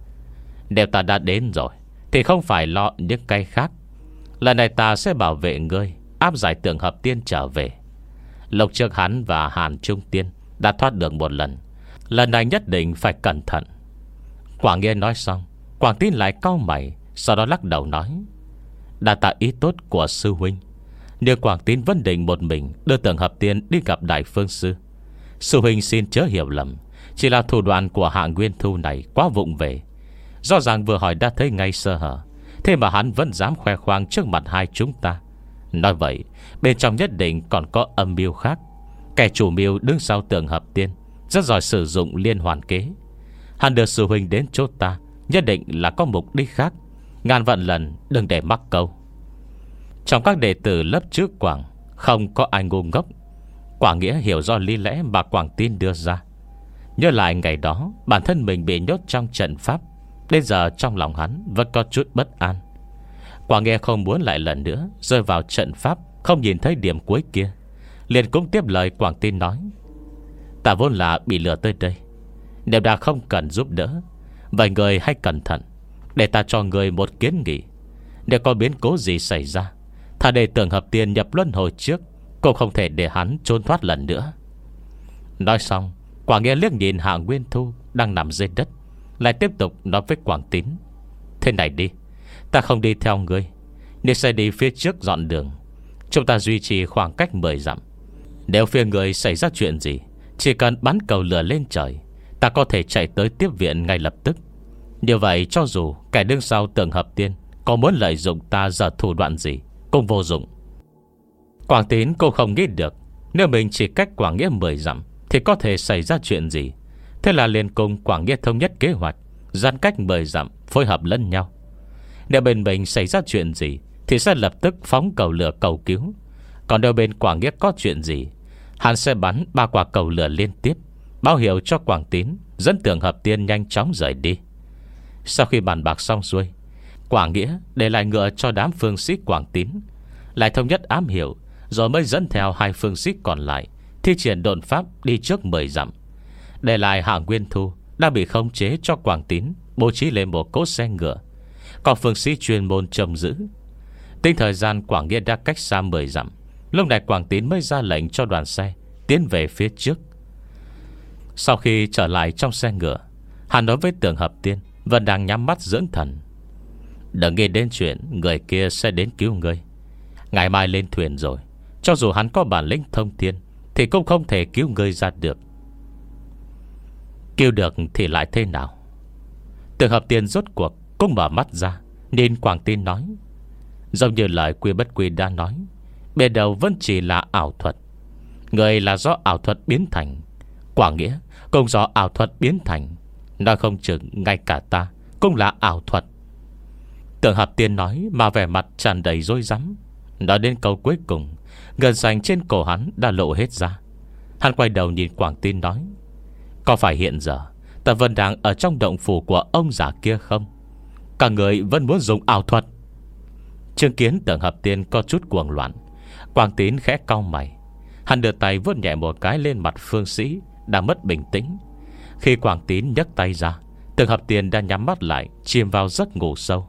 nếu ta đã đến rồi thì không phải lo những cái khác. Lần này ta sẽ bảo vệ ngươi, áp giải Tưởng Hợp Tiên trở về. Lúc trước hắn và Hàn Trung Tiên đã thoát được một lần, lần này nhất định phải cẩn thận. Quảng Nghĩa nói xong, Quảng Tín lại cau mày, sau đó lắc đầu nói: đã tạ ý tốt của sư huynh. Nhưng Quảng Tín vẫn định một mình đưa Tưởng Hợp Tiên đi gặp Đại Phương Sư. Sư huynh xin chớ hiểu lầm, chỉ là thủ đoạn của Hạ Nguyên Thu này quá vụng về. Rõ ràng vừa hỏi đã thấy ngay sơ hở, thế mà hắn vẫn dám khoe khoang trước mặt hai chúng ta. Nói vậy bên trong nhất định còn có âm mưu khác. Kẻ chủ mưu đứng sau Tưởng Hợp Tiên rất giỏi sử dụng liên hoàn kế. Hắn đưa sư huynh đến chỗ ta nhất định là có mục đích khác. Ngàn vạn lần đừng để mắc câu. Trong các đệ tử lớp trước Quảng, không có ai ngu ngốc. Quảng Nghĩa hiểu do lý lẽ mà Quảng Tín đưa ra. Nhớ lại ngày đó bản thân mình bị nhốt trong trận pháp, đến giờ trong lòng hắn vẫn có chút bất an. Quảng Nghĩa không muốn lại lần nữa rơi vào trận pháp, không nhìn thấy điểm cuối kia, liền cũng tiếp lời Quảng Tín nói: ta vốn là bị lừa tới đây, nếu đã không cần giúp đỡ, vậy người hãy cẩn thận. Để ta cho người một kiến nghị. Nếu có biến cố gì xảy ra, thà để Tưởng Hợp Tiên nhập luân hồi trước, cũng không thể để hắn trốn thoát lần nữa. Nói xong, Quảng Nghĩa liếc nhìn Hạ Nguyên Thu đang nằm dưới đất, lại tiếp tục nói với Quảng Tín: thế này đi, ta không đi theo ngươi, nhưng sẽ đi phía trước dọn đường. Chúng ta duy trì khoảng cách mười dặm. Nếu phía người xảy ra chuyện gì, chỉ cần bắn cầu lửa lên trời, ta có thể chạy tới tiếp viện ngay lập tức. Như vậy cho dù kẻ đứng sau Tưởng Hợp Tiên có muốn lợi dụng ta giờ thủ đoạn gì cũng vô dụng. Quảng Tín cô không nghĩ được, nếu mình chỉ cách Quảng Nghĩa mười dặm thì có thể xảy ra chuyện gì. Thế là liền cùng Quảng Nghĩa thống nhất kế hoạch, giãn cách mười dặm phối hợp lẫn nhau. Nếu bên mình xảy ra chuyện gì thì sẽ lập tức phóng cầu lửa cầu cứu. Còn nếu bên Quảng Nghĩa có chuyện gì, hắn sẽ bắn ba quả cầu lửa liên tiếp, báo hiệu cho Quảng Tín dẫn Tưởng Hợp Tiên nhanh chóng rời đi. Sau khi bàn bạc xong xuôi, Quảng Nghĩa để lại ngựa cho đám phương sĩ Quảng Tín, lại thống nhất ám hiệu, rồi mới dẫn theo hai phương sĩ còn lại thi triển độn pháp đi trước mười dặm. Để lại Hạ Nguyên Thu đã bị khống chế cho Quảng Tín bố trí lên một cỗ xe ngựa, còn phương sĩ chuyên môn trông giữ. Tính thời gian Quảng Nghĩa đã cách xa mười dặm, lúc này Quảng Tín mới ra lệnh cho đoàn xe tiến về phía trước. Sau khi trở lại trong xe ngựa, hắn nói với Tưởng Hợp Tiên vẫn đang nhắm mắt dưỡng thần: đừng nghĩ đến chuyện người kia sẽ đến cứu ngươi. Ngày mai lên thuyền rồi, cho dù hắn có bản lĩnh thông thiên thì cũng không thể cứu ngươi ra được. Cứu được thì lại thế nào? Tưởng Hợp Tiên rốt cuộc cũng mở mắt ra, nhìn Quảng Tín nói: giống như lời Quy Bất Quy đã nói, bề đầu vẫn chỉ là ảo thuật. Người là do ảo thuật biến thành, Quảng Nghĩa cũng do ảo thuật biến thành. Nói không chừng ngay cả ta cũng là ảo thuật. Tưởng Hợp Tiên nói mà vẻ mặt tràn đầy rối rắm. Nói đến câu cuối cùng, gần sành trên cổ hắn đã lộ hết ra. Hắn quay đầu nhìn Quảng Tín nói: có phải hiện giờ ta vẫn đang ở trong động phủ của ông già kia không? Cả người vẫn muốn dùng ảo thuật. Chứng kiến Tưởng Hợp Tiên có chút cuồng loạn, Quảng Tín khẽ cau mày. Hắn đưa tay vuốt nhẹ một cái lên mặt phương sĩ đang mất bình tĩnh. Khi Quảng Tín nhấc tay ra, Tưởng Hợp Tiên đã nhắm mắt lại, chìm vào giấc ngủ sâu.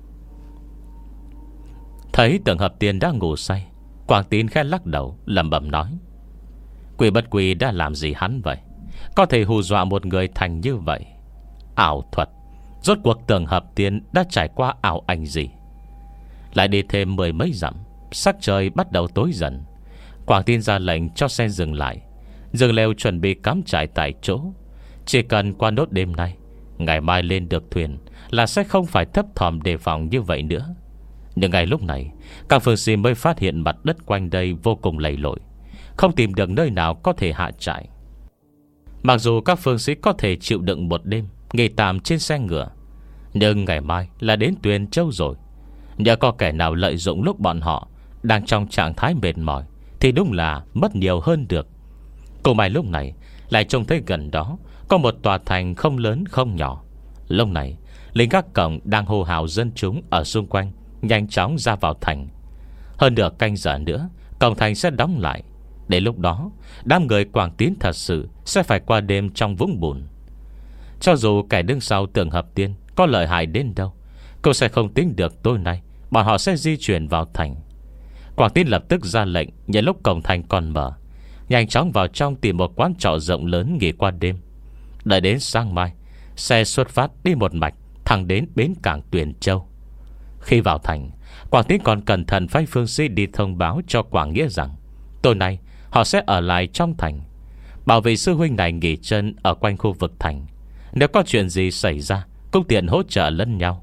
Thấy Tưởng Hợp Tiên đã ngủ say, Quảng Tín khẽ lắc đầu, lẩm bẩm nói: Quỷ Bất Quỷ đã làm gì hắn vậy? Có thể hù dọa một người thành như vậy? Ảo thuật. Rốt cuộc Tưởng Hợp Tiên đã trải qua ảo ảnh gì? Lại đi thêm mười mấy dặm, sắc trời bắt đầu tối dần. Quảng Tín ra lệnh cho xe dừng lại, dừng lều chuẩn bị cắm trại tại chỗ. Chỉ cần qua nốt đêm nay, ngày mai lên được thuyền là sẽ không phải thấp thỏm đề phòng như vậy nữa. Nhưng ngay lúc này, các phương sĩ mới phát hiện mặt đất quanh đây vô cùng lầy lội, không tìm được nơi nào có thể hạ trại. Mặc dù các phương sĩ có thể chịu đựng một đêm nghỉ tạm trên xe ngựa, nhưng ngày mai là đến Tuyền Châu rồi. Nhờ có kẻ nào lợi dụng lúc bọn họ đang trong trạng thái mệt mỏi thì đúng là mất nhiều hơn được. Cùng mai lúc này lại trông thấy gần đó có một tòa thành không lớn không nhỏ. Lúc này lính gác cổng đang hô hào dân chúng ở xung quanh nhanh chóng ra vào thành. Hơn nửa canh giờ nữa cổng thành sẽ đóng lại. Đến lúc đó đám người Quảng Tín thật sự sẽ phải qua đêm trong vũng bùn. Cho dù kẻ đứng sau Tưởng Hợp Tiên có lợi hại đến đâu, cô sẽ không tính được tối nay bọn họ sẽ di chuyển vào thành. Quảng Tín lập tức ra lệnh, nhân lúc cổng thành còn mở, nhanh chóng vào trong tìm một quán trọ rộng lớn nghỉ qua đêm. Đợi đến sáng mai, xe xuất phát đi một mạch thẳng đến bến cảng Tuyền Châu. Khi vào thành, Quảng Tín còn cẩn thận phái phương sĩ đi thông báo cho Quảng Nghĩa rằng tối nay họ sẽ ở lại trong thành, bảo vệ sư huynh này nghỉ chân ở quanh khu vực thành. Nếu có chuyện gì xảy ra cũng tiện hỗ trợ lẫn nhau.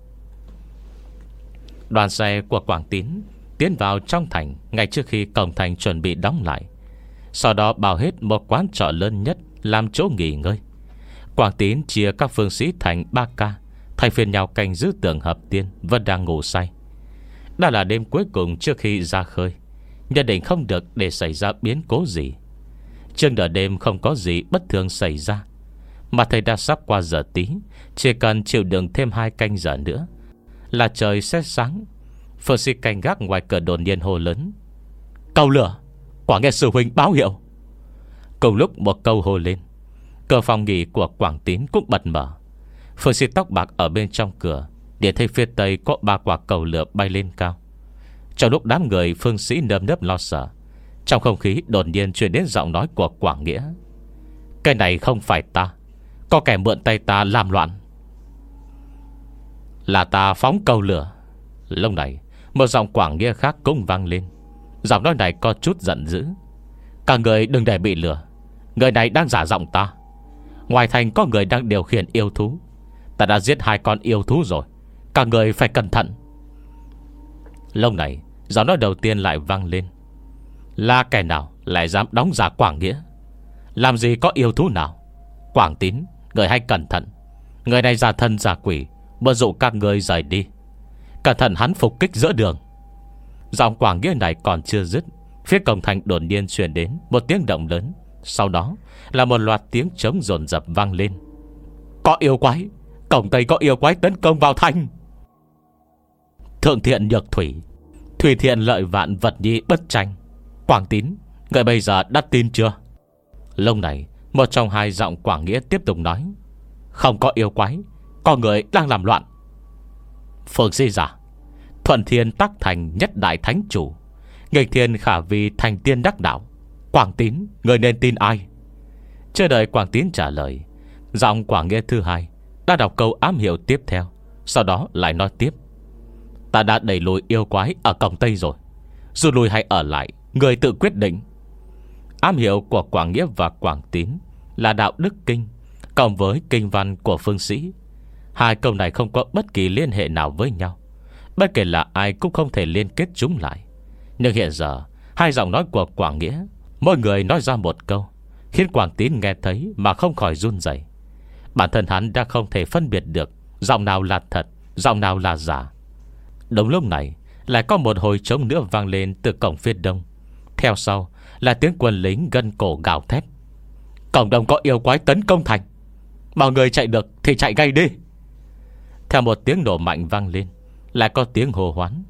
Đoàn xe của Quảng Tín tiến vào trong thành ngay trước khi cổng thành chuẩn bị đóng lại. Sau đó bao hết một quán trọ lớn nhất làm chỗ nghỉ ngơi. Quảng Tín chia các phương sĩ thành ba ca, thay phiên nhau canh giữ Tưởng Hợp Tiên vẫn đang ngủ say. Đã là đêm cuối cùng trước khi ra khơi, nhất định không được để xảy ra biến cố gì. Trước nửa đêm không có gì bất thường xảy ra, mà thầy đã sắp qua giờ tí. Chỉ cần chịu đựng thêm hai canh giờ nữa là trời sẽ sáng. Phương sĩ canh gác ngoài cửa đột nhiên hô lớn: Cầu lửa! Quả nghe sư huynh báo hiệu. Cùng lúc một câu hô lên, cửa phòng nghỉ của Quảng Tín cũng bật mở. Phương sĩ tóc bạc ở bên trong cửa điện thấy phía tây có ba quả cầu lửa bay lên cao. Trong lúc đám người phương sĩ nơm nớp lo sợ, trong không khí đột nhiên truyền đến giọng nói của Quảng Nghĩa: Cái này không phải ta, có kẻ mượn tay ta làm loạn. Là ta phóng cầu lửa. Lúc này một giọng Quảng Nghĩa khác cũng vang lên. Giọng nói này có chút giận dữ: Các người đừng để bị lừa. Người này đang giả giọng ta. Ngoài thành có người đang điều khiển yêu thú. Ta đã giết hai con yêu thú rồi, các người phải cẩn thận. Lúc này giọng nói đầu tiên lại vang lên: Là kẻ nào lại dám đóng giả Quảng Nghĩa? Làm gì có yêu thú nào? Quảng Tín, người hãy cẩn thận. Người này giả thân giả quỷ, mượn dụ các người rời đi. Cẩn thận hắn phục kích giữa đường. Giọng Quảng Nghĩa này còn chưa dứt, phía cổng thành đột nhiên truyền đến một tiếng động lớn. Sau đó là một loạt tiếng trống dồn dập vang lên: Có yêu quái! Cổng Tây có yêu quái tấn công vào thành! Thượng thiện nhược thủy, thủy thiện lợi vạn, vật nhi bất tranh. Quảng Tín, người bây giờ đã tin chưa? Lúc này một trong hai giọng Quảng Nghĩa tiếp tục nói: Không có yêu quái, có người đang làm loạn. Phương sĩ giả, thuận thiên tắc thành nhất đại thánh chủ, nghịch thiên khả vi thành tiên đắc đạo. Quảng Tín, người nên tin ai? Chờ đợi Quảng Tín trả lời, giọng Quảng Nghĩa thứ hai đã đọc câu ám hiệu tiếp theo. Sau đó lại nói tiếp: Ta đã đẩy lùi yêu quái ở cổng Tây rồi, dù lùi hay ở lại, người tự quyết định. Ám hiệu của Quảng Nghĩa và Quảng Tín là đạo đức kinh cộng với kinh văn của phương sĩ. Hai câu này không có bất kỳ liên hệ nào với nhau, bất kể là ai cũng không thể liên kết chúng lại. Nhưng hiện giờ hai giọng nói của Quảng Nghĩa, mỗi người nói ra một câu, khiến Quảng Tín nghe thấy mà không khỏi run rẩy. Bản thân hắn đã không thể phân biệt được giọng nào là thật, giọng nào là giả. Đúng lúc này lại có một hồi trống nữa vang lên từ cổng phía đông. Theo sau là tiếng quân lính gân cổ gào thét: Cổng đông có yêu quái tấn công thành, mọi người chạy được thì chạy ngay đi. Theo một tiếng nổ mạnh vang lên, lại có tiếng hô hoán: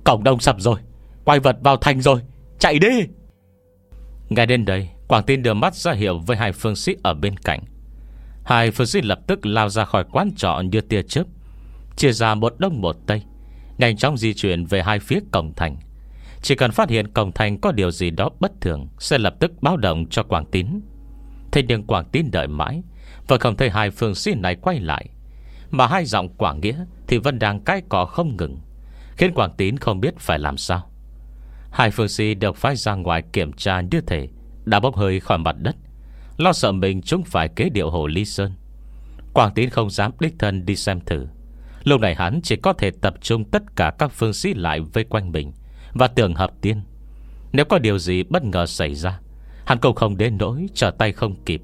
Cổng đông sập rồi, quái vật vào thành rồi, chạy đi. Ngay đến đây, Quảng Tín đưa mắt ra hiệu với hai phương sĩ ở bên cạnh. Hai phương sĩ lập tức lao ra khỏi quán trọ như tia chớp, chia ra một đông một tây, nhanh chóng di chuyển về hai phía cổng thành. Chỉ cần phát hiện cổng thành có điều gì đó bất thường, sẽ lập tức báo động cho Quảng Tín. Thế nhưng Quảng Tín đợi mãi vẫn không thấy hai phương sĩ này quay lại, mà hai giọng Quảng Nghĩa thì vẫn đang cãi cọ không ngừng, khiến Quảng Tín không biết phải làm sao. Hai phương sĩ được phái ra ngoài kiểm tra như thể đã bốc hơi khỏi mặt đất, lo sợ mình chúng phải kế điệu Hồ Ly Sơn. Quảng Tín không dám đích thân đi xem thử. Lúc này hắn chỉ có thể tập trung tất cả các phương sĩ lại vây quanh mình và Tường Hợp Tiên. Nếu có điều gì bất ngờ xảy ra, hắn cũng không đến nỗi trở tay không kịp.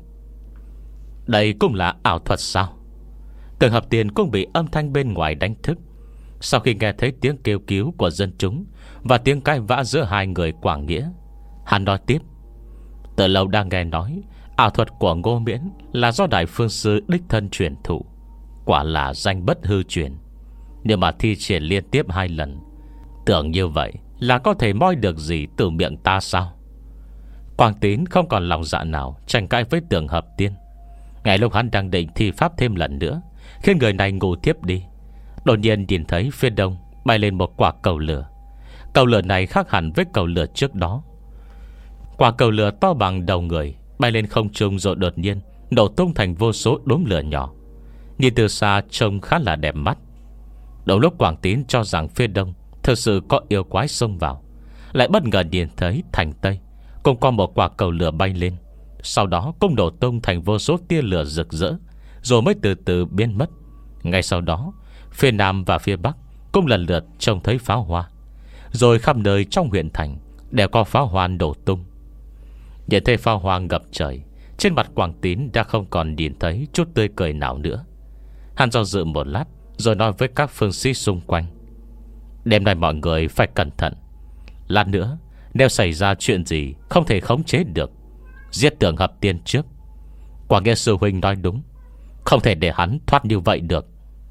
Đây cũng là ảo thuật sao? Tường Hợp Tiên cũng bị âm thanh bên ngoài đánh thức. Sau khi nghe thấy tiếng kêu cứu của dân chúng và tiếng cãi vã giữa hai người Quảng Nghĩa, hắn nói tiếp: từ lâu đang nghe nói ảo thuật của Ngô Miễn là do Đại Phương Sư đích thân truyền thụ, quả là danh bất hư truyền. Nhưng mà thi triển liên tiếp hai lần, tưởng như vậy là có thể moi được gì từ miệng ta sao? Quảng Tín không còn lòng dạ nào tranh cãi với Tường Hợp Tiên. Ngay lúc hắn đang định thi pháp thêm lần nữa, khiến người này ngủ tiếp đi, đột nhiên nhìn thấy phía đông bay lên một quả cầu lửa. Cầu lửa này khác hẳn với cầu lửa trước đó. Quả cầu lửa to bằng đầu người bay lên không trung rồi đột nhiên nổ tung thành vô số đốm lửa nhỏ, nhìn từ xa trông khá là đẹp mắt. Đầu lúc Quảng Tín cho rằng phía đông thực sự có yêu quái xông vào, lại bất ngờ nhìn thấy thành tây cũng có một quả cầu lửa bay lên, sau đó cũng nổ tung thành vô số tia lửa rực rỡ, rồi mới từ từ biến mất. Ngay sau đó, phía nam và phía bắc cũng lần lượt trông thấy pháo hoa, rồi khắp nơi trong huyện thành đều có pháo hoa nổ tung. Nhìn thấy pháo hoa ngập trời, trên mặt Quảng Tín đã không còn nhìn thấy chút tươi cười nào nữa. Hắn do dự một lát rồi nói với các phương sĩ xung quanh: đêm nay mọi người phải cẩn thận. Lát nữa nếu xảy ra chuyện gì không thể khống chế được, giết Tường Hợp Tiên trước. Quảng Nghĩa sư huynh nói đúng, không thể để hắn thoát như vậy được.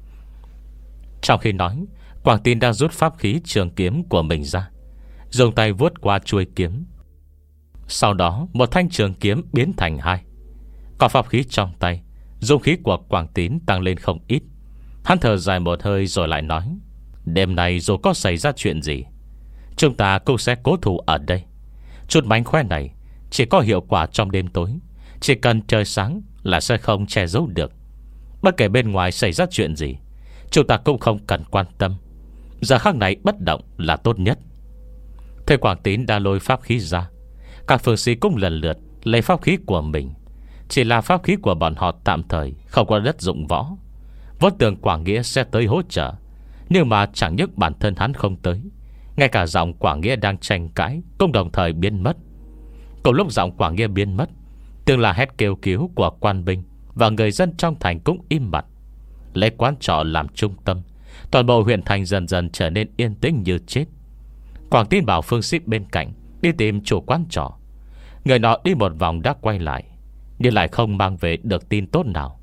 Trong khi nói, Quảng Tín đang rút pháp khí trường kiếm của mình ra, dùng tay vuốt qua chuôi kiếm. Sau đó một thanh trường kiếm biến thành hai. Có pháp khí trong tay, dung khí của Quảng Tín tăng lên không ít. Hắn thở dài một hơi rồi lại nói: đêm nay dù có xảy ra chuyện gì, chúng ta cũng sẽ cố thủ ở đây. Chút mánh khóe này chỉ có hiệu quả trong đêm tối, chỉ cần trời sáng là sẽ không che giấu được. Bất kể bên ngoài xảy ra chuyện gì, chúng ta cũng không cần quan tâm. Giờ khắc này bất động là tốt nhất. Thế Quảng Tín đã lôi pháp khí ra. Các phương sĩ cũng lần lượt lấy pháp khí của mình. Chỉ là pháp khí của bọn họ tạm thời không có đất dụng võ. Vốn tưởng Quảng Nghĩa sẽ tới hỗ trợ, nhưng mà chẳng những bản thân hắn không tới, ngay cả giọng Quảng Nghĩa đang tranh cãi cũng đồng thời biến mất. Cùng lúc giọng Quảng Nghĩa biến mất, tiếng là hét kêu cứu của quan binh và người dân trong thành cũng im bặt. Lấy quán trọ làm trung tâm, toàn bộ huyện thành dần dần trở nên yên tĩnh như chết. Quảng Tín bảo phương sĩ bên cạnh đi tìm chủ quán trọ. Người nọ đi một vòng đã quay lại, nhưng lại không mang về được tin tốt nào.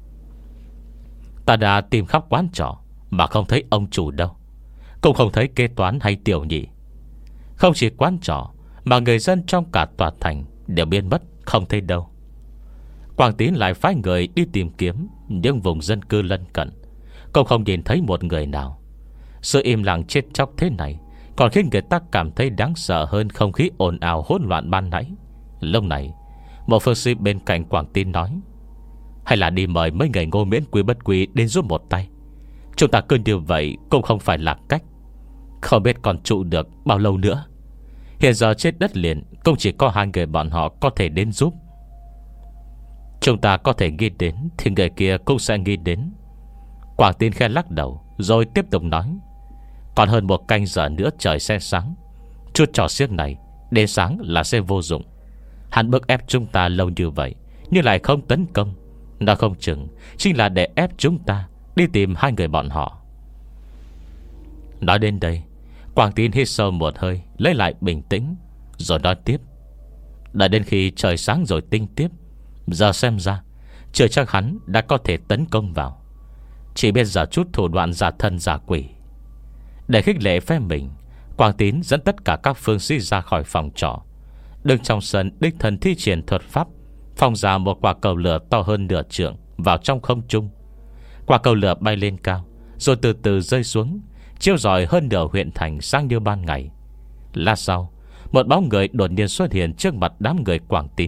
Ta đã tìm khắp quán trọ mà không thấy ông chủ đâu, cũng không thấy kế toán hay tiểu nhị. Không chỉ quán trọ mà người dân trong cả tòa thành đều biến mất không thấy đâu. Quảng Tín lại phái người đi tìm kiếm những vùng dân cư lân cận, cũng không nhìn thấy một người nào. Sự im lặng chết chóc thế này còn khiến người ta cảm thấy đáng sợ hơn không khí ồn ào hỗn loạn ban nãy. Lúc này, một phương sĩ bên cạnh Quảng Tín nói: hay là đi mời mấy người Ngô Miễn Quy Bất Quy đến giúp một tay. Chúng ta cứ như vậy cũng không phải là cách. Không biết còn trụ được bao lâu nữa. Hiện giờ trên đất liền cũng chỉ có hai người bọn họ có thể đến giúp. Chúng ta có thể nghĩ đến thì người kia cũng sẽ nghĩ đến. Quảng Tín khe lắc đầu rồi tiếp tục nói: còn hơn một canh giờ nữa trời sẽ sáng. Chút trò xiếc này đến sáng là sẽ vô dụng. Hắn bức ép chúng ta lâu như vậy nhưng lại không tấn công, nó không chừng chính là để ép chúng ta đi tìm hai người bọn họ. Nói đến đây, Quảng Tín hít sâu một hơi, lấy lại bình tĩnh, rồi nói tiếp: đợi đến khi trời sáng rồi tính tiếp. Giờ xem ra chưa chắc hắn đã có thể tấn công vào. Chỉ biết giờ chút thủ đoạn giả thân giả quỷ. Để khích lệ phe mình, Quảng Tín dẫn tất cả các phương sĩ ra khỏi phòng trọ, đứng trong sân đích thân thi triển thuật pháp, phong ra một quả cầu lửa to hơn nửa trượng vào trong không trung. Quả cầu lửa bay lên cao, rồi từ từ rơi xuống, chiếu rọi hơn nửa huyện thành sáng như ban ngày. Lát sau, một bóng người đột nhiên xuất hiện trước mặt đám người Quảng Tín.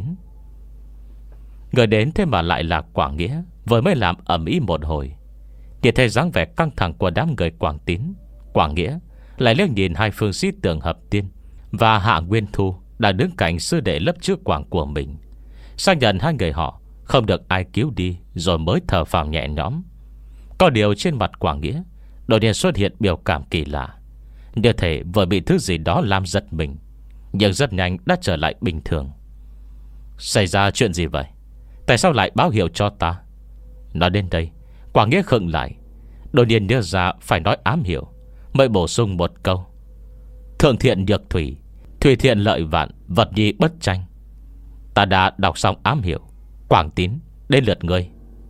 Người đến thế mà lại là Quảng Nghĩa, vừa mới làm ầm ĩ một hồi. Nhìn thấy dáng vẻ căng thẳng của đám người Quảng Tín, Quảng Nghĩa lại liếc nhìn hai phương sĩ Tường Hợp Tiên và Hạ Nguyên Thu đang đứng cạnh sư đệ lớp trước Quảng của mình, xác nhận hai người họ không được ai cứu đi, rồi mới thở phào nhẹ nhõm. Có điều trên mặt Quảng Nghĩa đột nhiên xuất hiện biểu cảm kỳ lạ, như thể vừa bị thứ gì đó làm giật mình, nhưng rất nhanh đã trở lại bình thường. Xảy ra chuyện gì vậy? Tại sao lại báo hiệu cho ta? Nói đến đây, Quảng Nghĩa khựng lại, đột nhiên nhớ ra phải nói ám hiệu, mới bổ sung một câu: Thượng thiện nhược thủy, thủy thiện lợi vạn, vật nhi bất tranh. Ta đã đọc xong ám hiệu. Quảng Tín, đến lượt ngươi.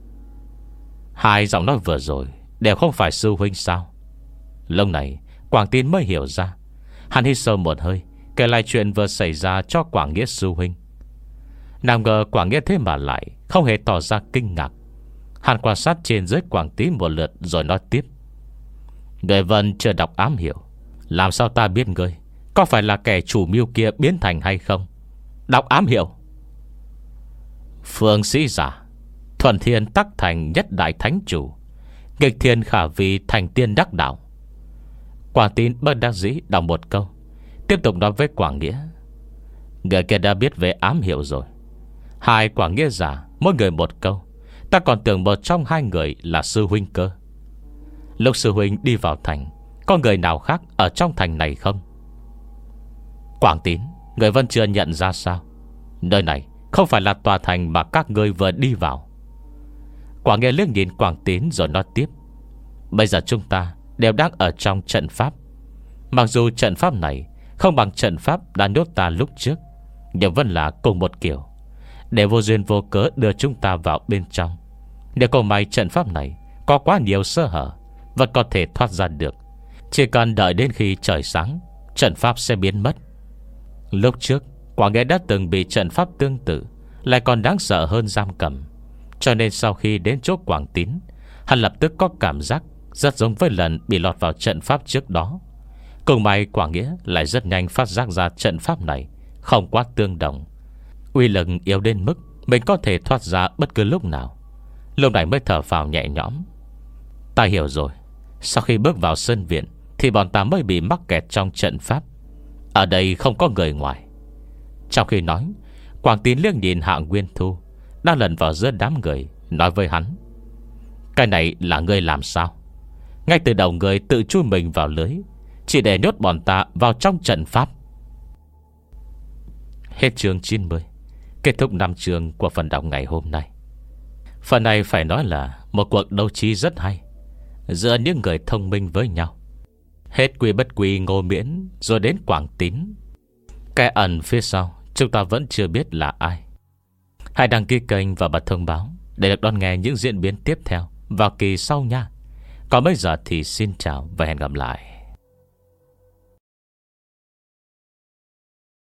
Hai giọng nói vừa rồi đều không phải sư huynh sao? Lúc này Quảng Tín mới hiểu ra. Hắn hít sâu một hơi, kể lại chuyện vừa xảy ra cho Quảng Nghĩa sư huynh. Nào ngờ Quảng Nghĩa thế mà lại không hề tỏ ra kinh ngạc. Hắn quan sát trên dưới Quảng Tín một lượt rồi nói tiếp: Người Vân chưa đọc ám hiệu, làm sao ta biết ngươi có phải là kẻ chủ mưu kia biến thành hay không? Đọc ám hiệu. Phương sĩ giả, thuần thiên tắc thành nhất đại thánh chủ, nghịch thiên khả vi thành tiên đắc đạo. Quảng Tín bất đắc dĩ đọc một câu, tiếp tục nói với Quảng Nghĩa: Người kia đã biết về ám hiệu rồi. Hai Quảng Nghĩa giả mỗi người một câu, ta còn tưởng một trong hai người là sư huynh cơ. Lúc sư huynh đi vào thành, có người nào khác ở trong thành này không? Quảng Tín, người vẫn chưa nhận ra sao? Nơi này không phải là tòa thành mà các ngươi vừa đi vào. Quảng Nghĩa liếc nhìn Quảng Tín rồi nói tiếp: Bây giờ chúng ta đều đang ở trong trận pháp. Mặc dù trận pháp này không bằng trận pháp đã nhốt ta lúc trước, nhưng vẫn là cùng một kiểu, để vô duyên vô cớ đưa chúng ta vào bên trong. Nếu không may trận pháp này có quá nhiều sơ hở, vẫn có thể thoát ra được. Chỉ cần đợi đến khi trời sáng, trận pháp sẽ biến mất. Lúc trước Quảng Nghĩa đã từng bị trận pháp tương tự, lại còn đáng sợ hơn giam cầm. Cho nên sau khi đến chỗ Quảng Tín, hắn lập tức có cảm giác rất giống với lần bị lọt vào trận pháp trước đó. Cùng may Quảng Nghĩa lại rất nhanh phát giác ra trận pháp này không quá tương đồng, uy lực yếu đến mức mình có thể thoát ra bất cứ lúc nào. Lúc này mới thở phào nhẹ nhõm. Ta hiểu rồi. Sau khi bước vào sân viện thì bọn ta mới bị mắc kẹt trong trận pháp. Ở đây không có người ngoài. Trong khi nói, Quảng Tín liếc nhìn Hạ Nguyên Thu đang lần vào giữa đám người, nói với hắn: Cái này là ngươi làm sao? Ngay từ đầu người tự chui mình vào lưới, chỉ để nhốt bọn ta vào trong trận pháp. Hết chương chín mươi. Kết thúc năm chương của phần đọc ngày hôm nay. Phần này phải nói là một cuộc đấu trí rất hay giữa những người thông minh với nhau. Hết Quy Bất Quy Ngô Miễn rồi đến Quảng Tín. Cái ẩn phía sau chúng ta vẫn chưa biết là ai. Hãy đăng ký kênh và bật thông báo để được đón nghe những diễn biến tiếp theo vào kỳ sau nha. Còn bây giờ thì xin chào và hẹn gặp lại.